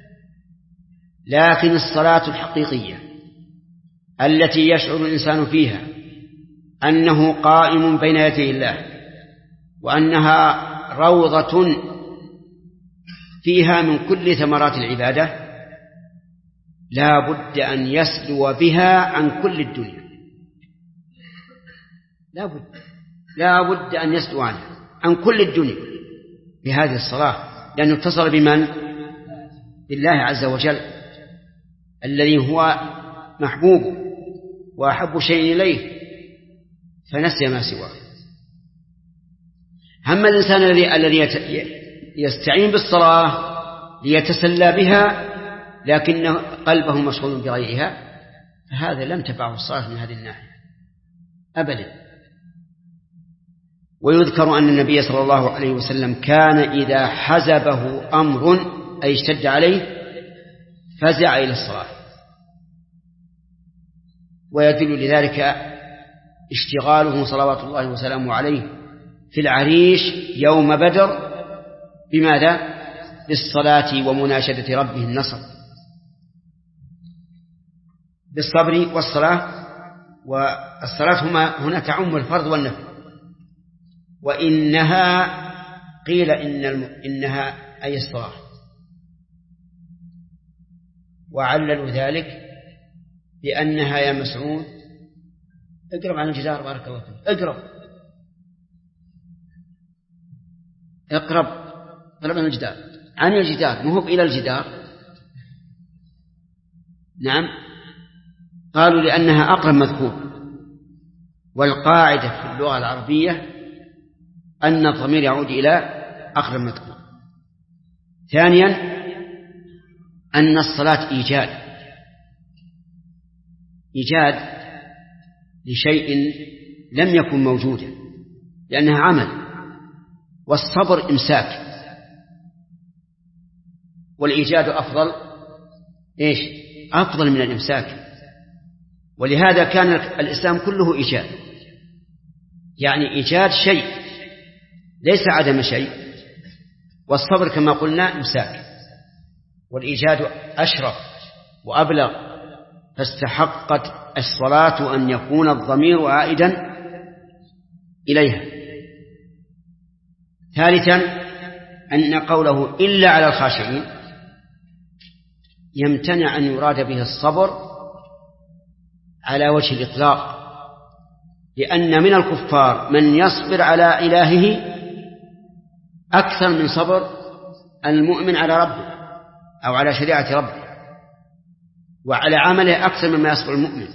لكن الصلاة الحقيقية التي يشعر الإنسان فيها أنه قائم بين يدي الله، وأنها روضة فيها من كل ثمرات العبادة، لا بد أن يسلو بها عن كل الدنيا، لا بد لا بد أن يسلو عنها عن كل الدنيا بهذه الصلاة، لأنه اتصل بمن؟ بالله عز وجل الذي هو محبوب وأحب شيء إليه، فنسي ما سواه. هم الإنسان الذي الذي يستعين بالصلاة ليتسلى بها لكن قلبه مشغول بغيرها، فهذا لم تنفعه الصلاة من هذه الناحية أبدا. ويذكر أن النبي صلى الله عليه وسلم كان إذا حزبه أمر أي اشتد عليه فزع إلى الصلاة، ويدل لذلك اشتغاله صلوات الله وسلامه عليه في العريش يوم بدر بماذا؟ بالصلاة ومناشدة ربه النصر، بالصبر والصلاة. والصلاة هما هنا تعم الفرض والنفل. وإنها قيل إن الم... إنها أي الصلاة، وعللوا ذلك بأنها يا مسعود اقرب عن الجدار بارك الله فيك، اقرب اقرب اقرب عن الجدار، عن الجدار مهب إلى الجدار. نعم، قالوا لأنها أقرب مذكور، والقاعدة في اللغة العربية أن الضمير يعود إلى أقرب مذكور. ثانيا أن الصلاة إيجاد إيجاد لشيء لم يكن موجودا لأنها عمل، والصبر إمساك، والإيجاد أفضل إيش؟ أفضل من الإمساك. ولهذا كان الإسلام كله إيجاد، يعني إيجاد شيء ليس عدم شيء، والصبر كما قلنا إمساك، والإيجاد أشرف وأبلغ، فاستحقت الصلاة أن يكون الضمير عائدا إليها. ثالثا أن قوله إلا على الخاشعين يمتنع أن يراد به الصبر على وجه الإطلاق، لأن من الكفار من يصبر على إلهه أكثر من صبر المؤمن على ربه أو على شريعة ربه، وعلى عمله أكثر مما يصبر المؤمن.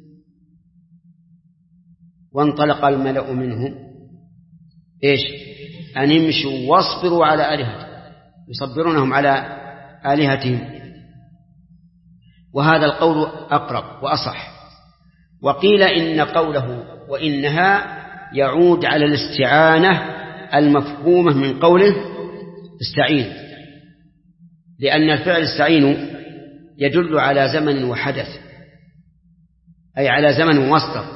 وانطلق الملأ منهم إيش؟ أن يمشوا واصبروا على آلهتهم، يصبرونهم على آلهتهم، وهذا القول أقرب وأصح. وقيل إن قوله وإنها يعود على الاستعانة المفهومة من قوله استعين، لأن الفعل استعين يدل على زمن وحدث، أي على زمن ومصدر،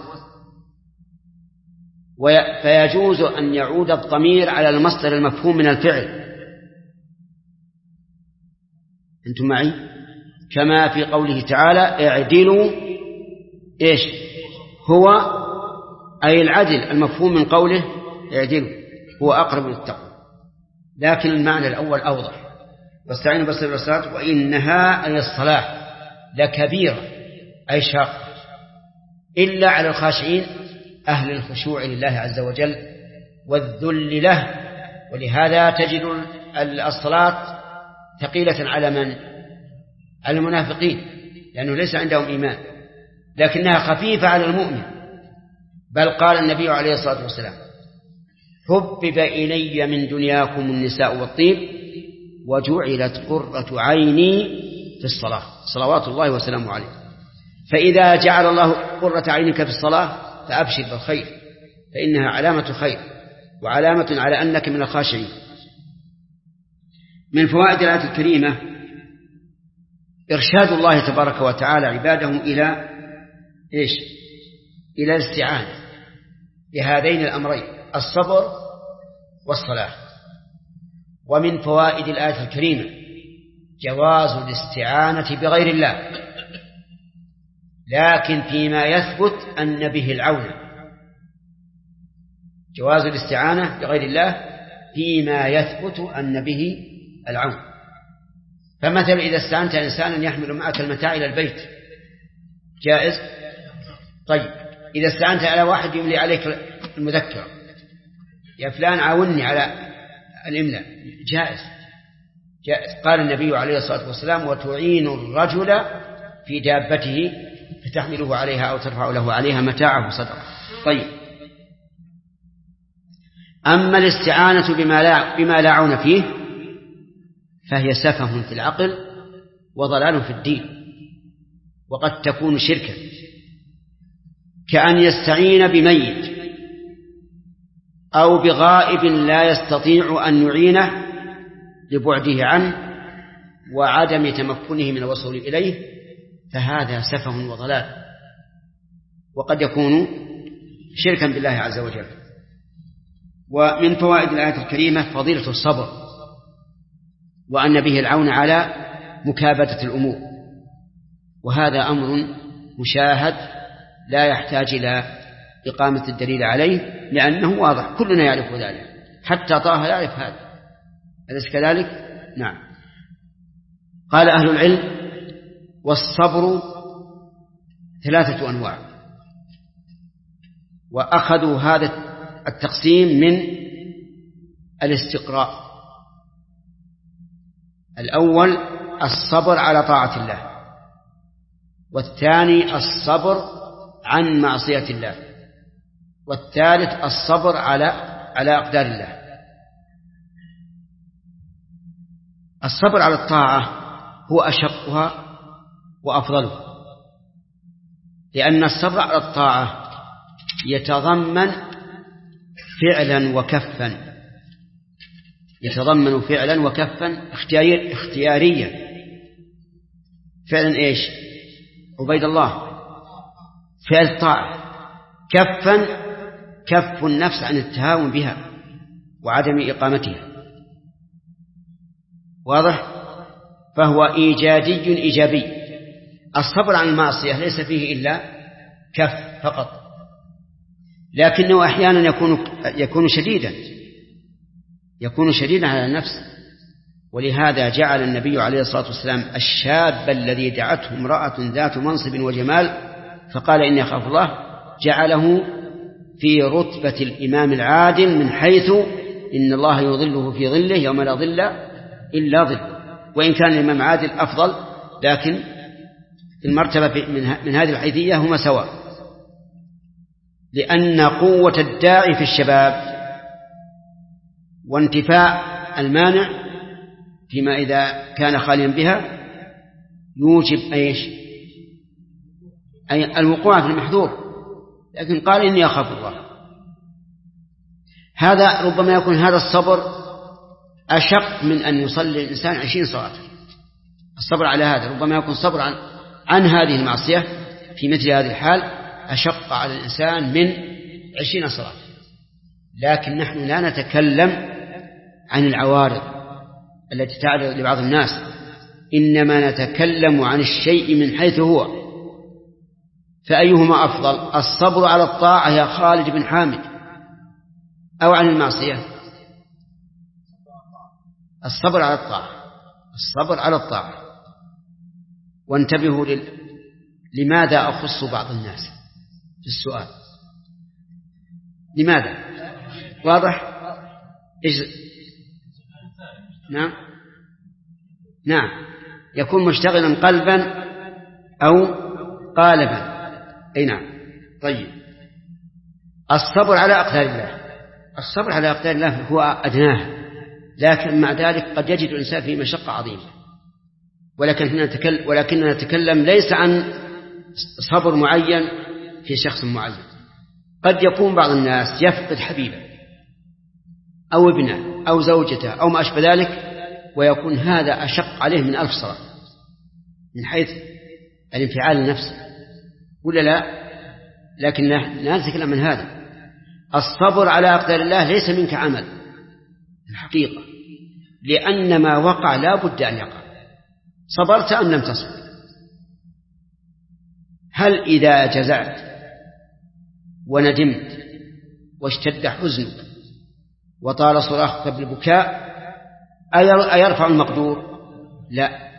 فيجوز أن يعود الضمير على المصدر المفهوم من الفعل. أنتم معي؟ كما في قوله تعالى اعدلوا إيش هو، أي العدل المفهوم من قوله اعدلوا هو أقرب للتقوى، لكن المعنى الأول أوضح. واستعينوا بالصبر والصلاة وإنها أي الصلاة لكبيرة أي شاق، إلا على الخاشعين أهل الخشوع لله عز وجل والذل له. ولهذا تجد الصلاة ثقيلة على من؟ على المنافقين، لأنه ليس عندهم إيمان، لكنها خفيفة على المؤمن. بل قال النبي عليه الصلاة والسلام حبب إلي من دنياكم النساء والطيب وجعلت قرة عيني في الصلاة، صلوات الله وسلامه عليه. فإذا جعل الله قرة عينك في الصلاة فأبشر بالخير، فإنها علامة خير وعلامة على أنك من الخاشعين. من فوائد الآية الكريمة إرشاد الله تبارك وتعالى عباده إلى إيش؟ إلى الاستعانة بهذين الأمرين الصبر والصلاة. ومن فوائد الآية الكريمة جواز الاستعانة بغير الله، لكن فيما يثبت أن به العون. جواز الاستعانة بغير الله فيما يثبت أن به العون، فمثلا إذا استعنت إنسانا يحمل معك المتاع إلى البيت جائز. طيب إذا استعنت على واحد يملي عليك المذكرة، يا فلان عاوني على الإملاء، جائز جائز. قال النبي عليه الصلاة والسلام: وتعين الرجل في دابته فتحمله عليها أو ترفع له عليها متاعه صدقة. طيب، أما الاستعانة بما لا, بما لا عون فيه فهي سفه في العقل وضلال في الدين، وقد تكون شركا، كأن يستعين بميت أو بغائب لا يستطيع أن يعينه لبعده عنه وعدم تمكنه من الوصول إليه، فهذا سفه وضلال، وقد يكون شركا بالله عز وجل. ومن فوائد الآية الكريمة فضيلة الصبر، وأن به العون على مكابدة الأمور، وهذا أمر مشاهد لا يحتاج إلى إقامة الدليل عليه، لأنه واضح كلنا يعرف ذلك، حتى طه يعرف هذا، أليس كذلك؟ نعم. قال أهل العلم: والصبر ثلاثة أنواع، وأخذوا هذا التقسيم من الاستقراء. الأول الصبر على طاعة الله، والثاني الصبر عن معصية الله، والثالث الصبر على على أقدار الله. الصبر على الطاعة هو أشقها وأفضلها، لأن الصبر على الطاعة يتضمن فعلا وكفا، يتضمن فعلا وكفا اختياريا. فعلا إيش؟ عبيد الله، فعل الطاعة. كفا كف النفس عن التهاون بها وعدم إقامتها، واضح؟ فهو إيجادي إيجابي. الصبر عن المعصية ليس فيه إلا كف فقط، لكنه أحيانا يكون يكون شديدا يكون شديدا على النفس. ولهذا جعل النبي عليه الصلاة والسلام الشاب الذي دعته امرأة ذات منصب وجمال فقال إني أخاف الله، جعله في رتبة الإمام العادل، من حيث إن الله يظله في ظله يوم لا ظل إلا ظله. وإن كان الإمام عادل أفضل، لكن المرتبة من هذه الحيثية هما سواء، لأن قوة الداعي في الشباب وانتفاء المانع فيما إذا كان خاليا بها يوجب أيش؟ أي الوقوع في المحظور. لكن قال إني أخاف الله. هذا ربما يكون هذا الصبر أشق من أن يصلي الإنسان عشرين صلاة. الصبر على هذا ربما يكون صبر عن, عن هذه المعصية في مثل هذه الحال أشق على الإنسان من عشرين صلاة. لكن نحن لا نتكلم عن العوارض التي تعرض لبعض الناس، إنما نتكلم عن الشيء من حيث هو. فأيهما أفضل، الصبر على الطاعة يا خالد بن حامد أو عن المعصية؟ الصبر على الطاعة، الصبر على الطاعة. وانتبهوا لل... لماذا أخص بعض الناس في السؤال؟ لماذا؟ واضح؟ إيش؟ نعم نعم يكون مشتغلا قلبا أو قالبا. أي نعم. طيب، الصبر على أقدار الله، الصبر على أقدار الله هو أدناه، لكن مع ذلك قد يجد الإنسان في مشقة عظيمة. ولكن نتكلم ولكننا نتكلم ليس عن صبر معين في شخص معين. قد يكون بعض الناس يفقد حبيبه أو ابنه أو زوجته أو ما أشبه ذلك، ويكون هذا أشق عليه من ألف صلاة من حيث الانفعال النفسي، ولا لا؟ لكن لا نتكلم من هذا. الصبر على أقدار الله ليس منك عمل الحقيقة، لأن ما وقع لا بد أن يقع، صبرت أم لم تصبر. هل إذا جزعت وندمت واشتد حزنك وطال صراخك بالبكاء أيرفع المقدور؟ لا،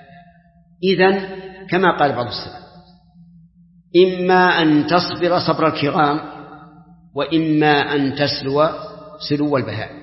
إذن كما قال بعض السلف إما أن تصبر صبر الكرام وإما أن تسلو سلو البهائم.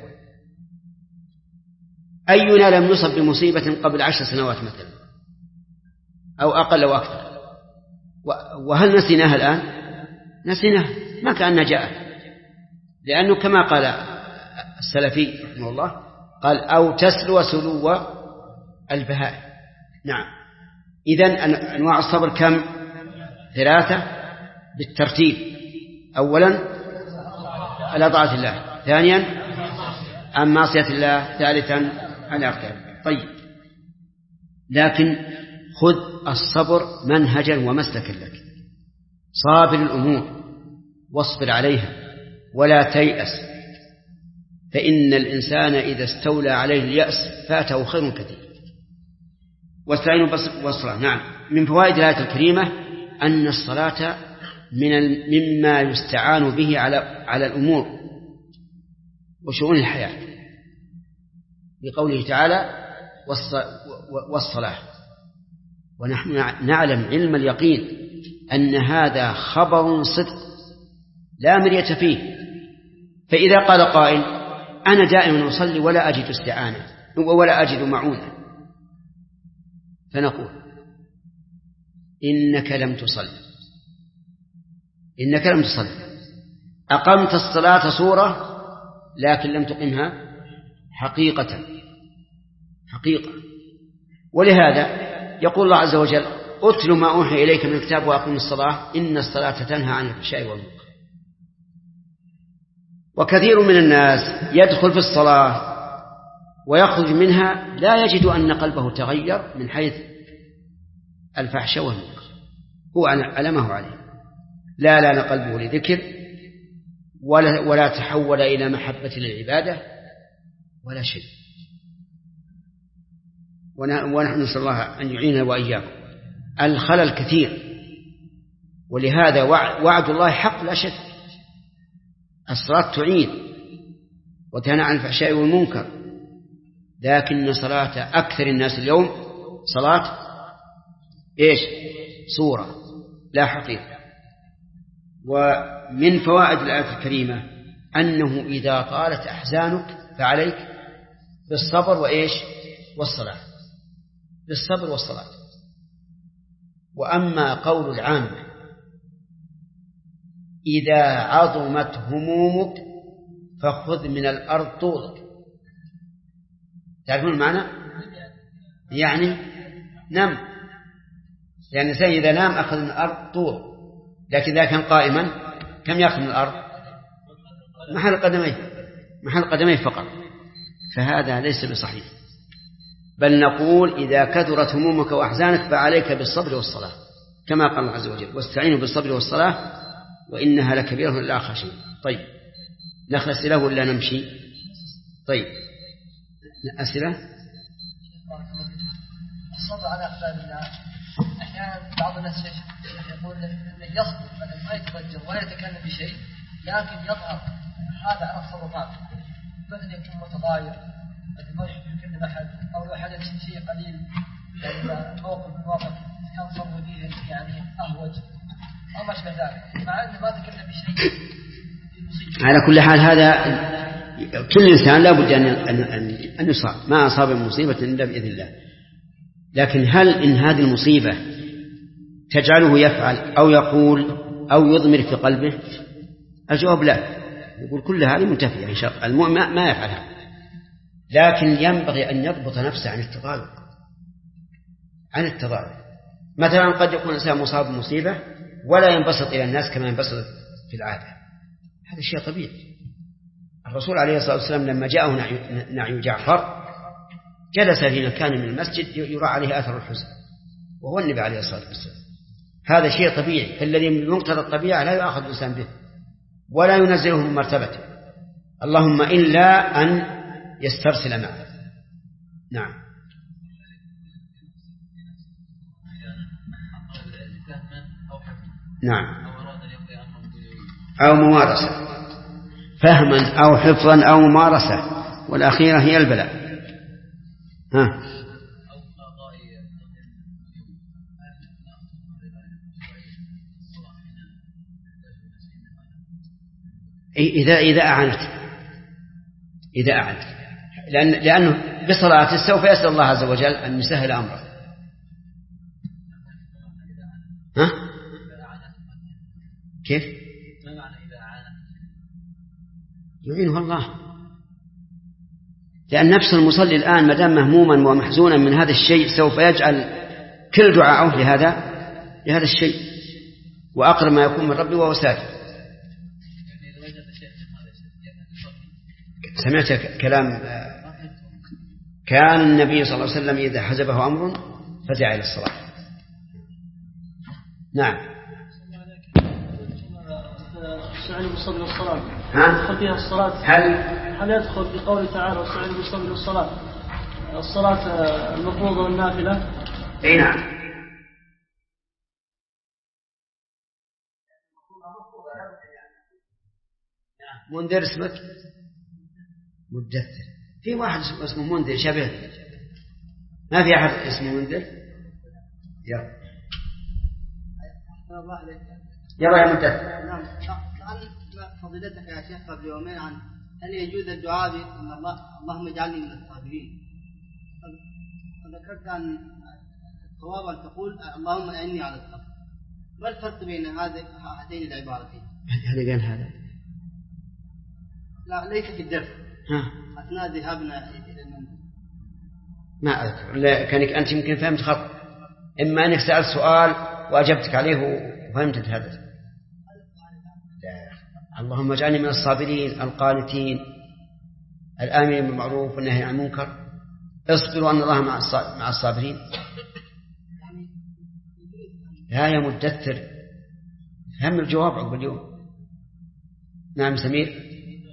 أينا لم يصب بمصيبة قبل عشر سنوات مثلا أو أقل أو أكثر وهل نسيناها الآن؟ نسيناها ما كأنها جاءت، لأنه كما قال السلفي رحمه الله قال أو تسلو سلو البهائم. نعم. إذن أنواع الصبر كم؟ ثلاثة بالترتيب. أولا على طاعة الله، ثانيا عن معصية الله، ثالثا عن أركان. طيب، لكن خذ الصبر منهجا ومسلكا لك، صابر الأمور واصبر عليها ولا تيأس، فإن الإنسان إذا استولى عليه اليأس فاته خير كثير. واستعينوا بالصلاة. نعم. من فوائد الآية الكريمة أن الصلاة من مما يستعان به على على الأمور وشؤون الحياة، بقوله تعالى والصلاة. ونحن نعلم علم اليقين أن هذا خبر صدق لا مرية فيه. فإذا قال قائل أنا دائما أصلي ولا أجد استعانة ولا أجد معونة، فنقول إنك لم تصل إنك لم تصل أقمت الصلاة صورة لكن لم تقمها حقيقة حقيقة ولهذا يقول الله عز وجل أتل ما أوحي إليك من الكتاب وأقم الصلاة إن الصلاة تنهى عن الفحشاء والمنكر. وكثير من الناس يدخل في الصلاة ويخرج منها لا يجد أن قلبه تغير من حيث الفحشاء والمنكر، هو على ما هو عليه، لا لان قلبه لذكر ولا, ولا تحول إلى محبة للعبادة ولا شيء. ونحن نسأل الله أن يعيننا وإياكم. الخلل كثير، ولهذا وعد الله حق لا شك. الصلاة تعين وتنهى عن الفحشاء والمنكر، لكن صلاة أكثر الناس اليوم صلاة إيش؟ صورة لا حقيقة. ومن فوائد الآية الكريمة أنه إذا طالت أحزانك فعليك بالصبر وإيش؟ والصلاة، بالصبر والصلاة. وأما قول العامة إذا عظمت همومك فخذ من الأرض طولك، تعرفون المعنى؟ يعني نم، يعني الإنسان إذا نام أخذ من الأرض طول، لكن إذا كان قائما كم يأخذ من الأرض؟ محل قدميه محل قدميه فقط، فهذا ليس بصحيح. بل نقول إذا كثرت همومك وأحزانك فعليك بالصبر والصلاة، كما قال الله عز وجل واستعينوا بالصبر والصلاة وإنها لكبيرة إلا خاشعين. طيب، نأخذ أسئلة ولا نمشي؟ طيب، أسئلة. الصبر على أقدار الله، أحيانا بعض الناس يقول أنه يصبر ما يتضجر ولا يتكلم بشيء، لكن يظهر هذا على التصرفات، مثلا يكون متضايق، مثل ما يحب يكلم أحد، أو لو حدث شيء قليل يعني موقف من مواقف كان صبر فيه يعني أهوج أو ما شابه ذلك، مع أنه ما تكلم بشيء. على كل حال هذا كل إنسان لا بد أن أن يصاب، ما أصاب مصيبة إلا بإذن الله. لكن هل إن هذه المصيبة تجعله يفعل أو يقول أو يضمر في قلبه؟ الجواب لا، يقول كل هذه منتفية إن شاء الله، المؤمن ما يفعلها، لكن ينبغي أن يضبط نفسه عن التضارب عن التضارب مثلا قد يكون الإنسان مصاب بمصيبة ولا ينبسط إلى الناس كما ينبسط في العادة، هذا شيء طبيعي. الرسول عليه الصلاة والسلام لما جاءه نعي جعفر جلس في مكان من المسجد يرى عليه أثر الحزن وهو النبي عليه الصلاة والسلام، هذا شيء طبيعي، فالذي من مقتضى الطبيعة لا يؤاخذ الإنسان به ولا ينزله من مرتبته، اللهم إلا أن يسترسل معه. نعم. نعم. أو ممارسة، فهما أو حفظا أو ممارسة، والأخيرة هي البلاء. ها. إذا إذا أعنت إذا أعنت لأن لأنه بصلاة سوف يسأل الله عز وجل أن يسهل أمره. ها؟ كيف؟ يعينه الله، لأن نفس المصلي الآن مدام مهموما ومحزونا من هذا الشيء سوف يجعل كل دعاءه لهذا لهذا الشيء، وأقرب ما يكون من ربي وهو ساجد. سمعت كلام كان النبي صلى الله عليه وسلم إذا حزبه أمر فزع إلى الصلاة. نعم. استعينوا بالصبر والصلاة. ها؟ فيها الصلاة هل هل يدخل بقوله تعالى واستعينوا بالصبر والصلاة الصلاة المفروضة والنافلة؟ أي نعم. منذر اسمك مدثر، في واحد اسمه منذر شبه، ما في أحد اسمه منذر. يلا يلا يا مدثر. نعم. سأل فضيلتك يا شيخ قبل يومين عن هل يجوز الدعاء بأن الله اللهم اجعلني من الصابرين، فذكرت أن الصواب أن تقول اللهم أعني على الصبر. ما الفرق بين هذين العبارتين؟ هل قال هذا؟ لا ليس في الدرس. ها. أثناء ذهابنا إلى المنزل. ما أذكر، كانك أنت يمكن فهمت خطأ، إما أنك سألت سؤال وأجبتك عليه وفهمت الهدف. اللهم اجعلني من الصابرين القانتين الآمرين بالمعروف والنهي عن المنكر، اصبروا أن الله مع الصابرين. لا يا مدثر، فهم الجواب عقب اليوم. نعم سمير.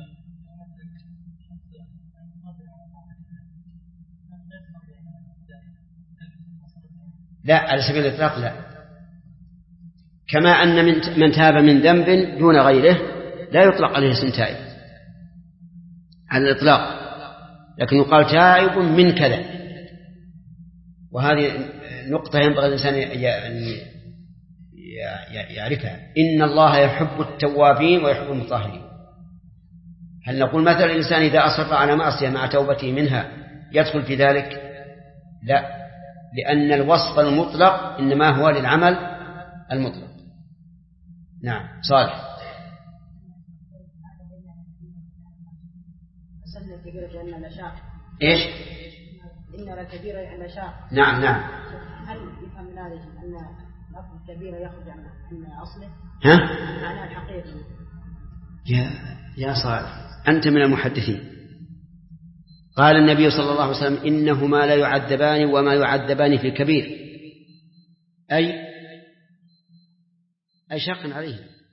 لا على سبيل الإطلاق لا، كما أن من من تاب من ذنب دون غيره لا يطلق عليه اسم تائب على الإطلاق، لكن يقال تائب من كذا. وهذه نقطة ينبغي الإنسان يعني يعرفها، إن الله يحب التوابين ويحب المطهرين. هل نقول مثلا الإنسان إذا أصر على معصية مع توبته منها يدخل في ذلك؟ لا، لأن الوصف المطلق إنما هو للعمل المطلق. نعم صالح. إيش؟ إن الكبيرة يعني شاق. نعم نعم. هل يفهم من هذا أن لفظ الكبيرة يخرج عن أصله؟ ها؟ معناه الحقيقي. يا يا صالح أنت من المحدثين. قال النبي صلى الله عليه وسلم إنهما لا يعذبان وما يعذبان في الكبير، أي أي شق عليه.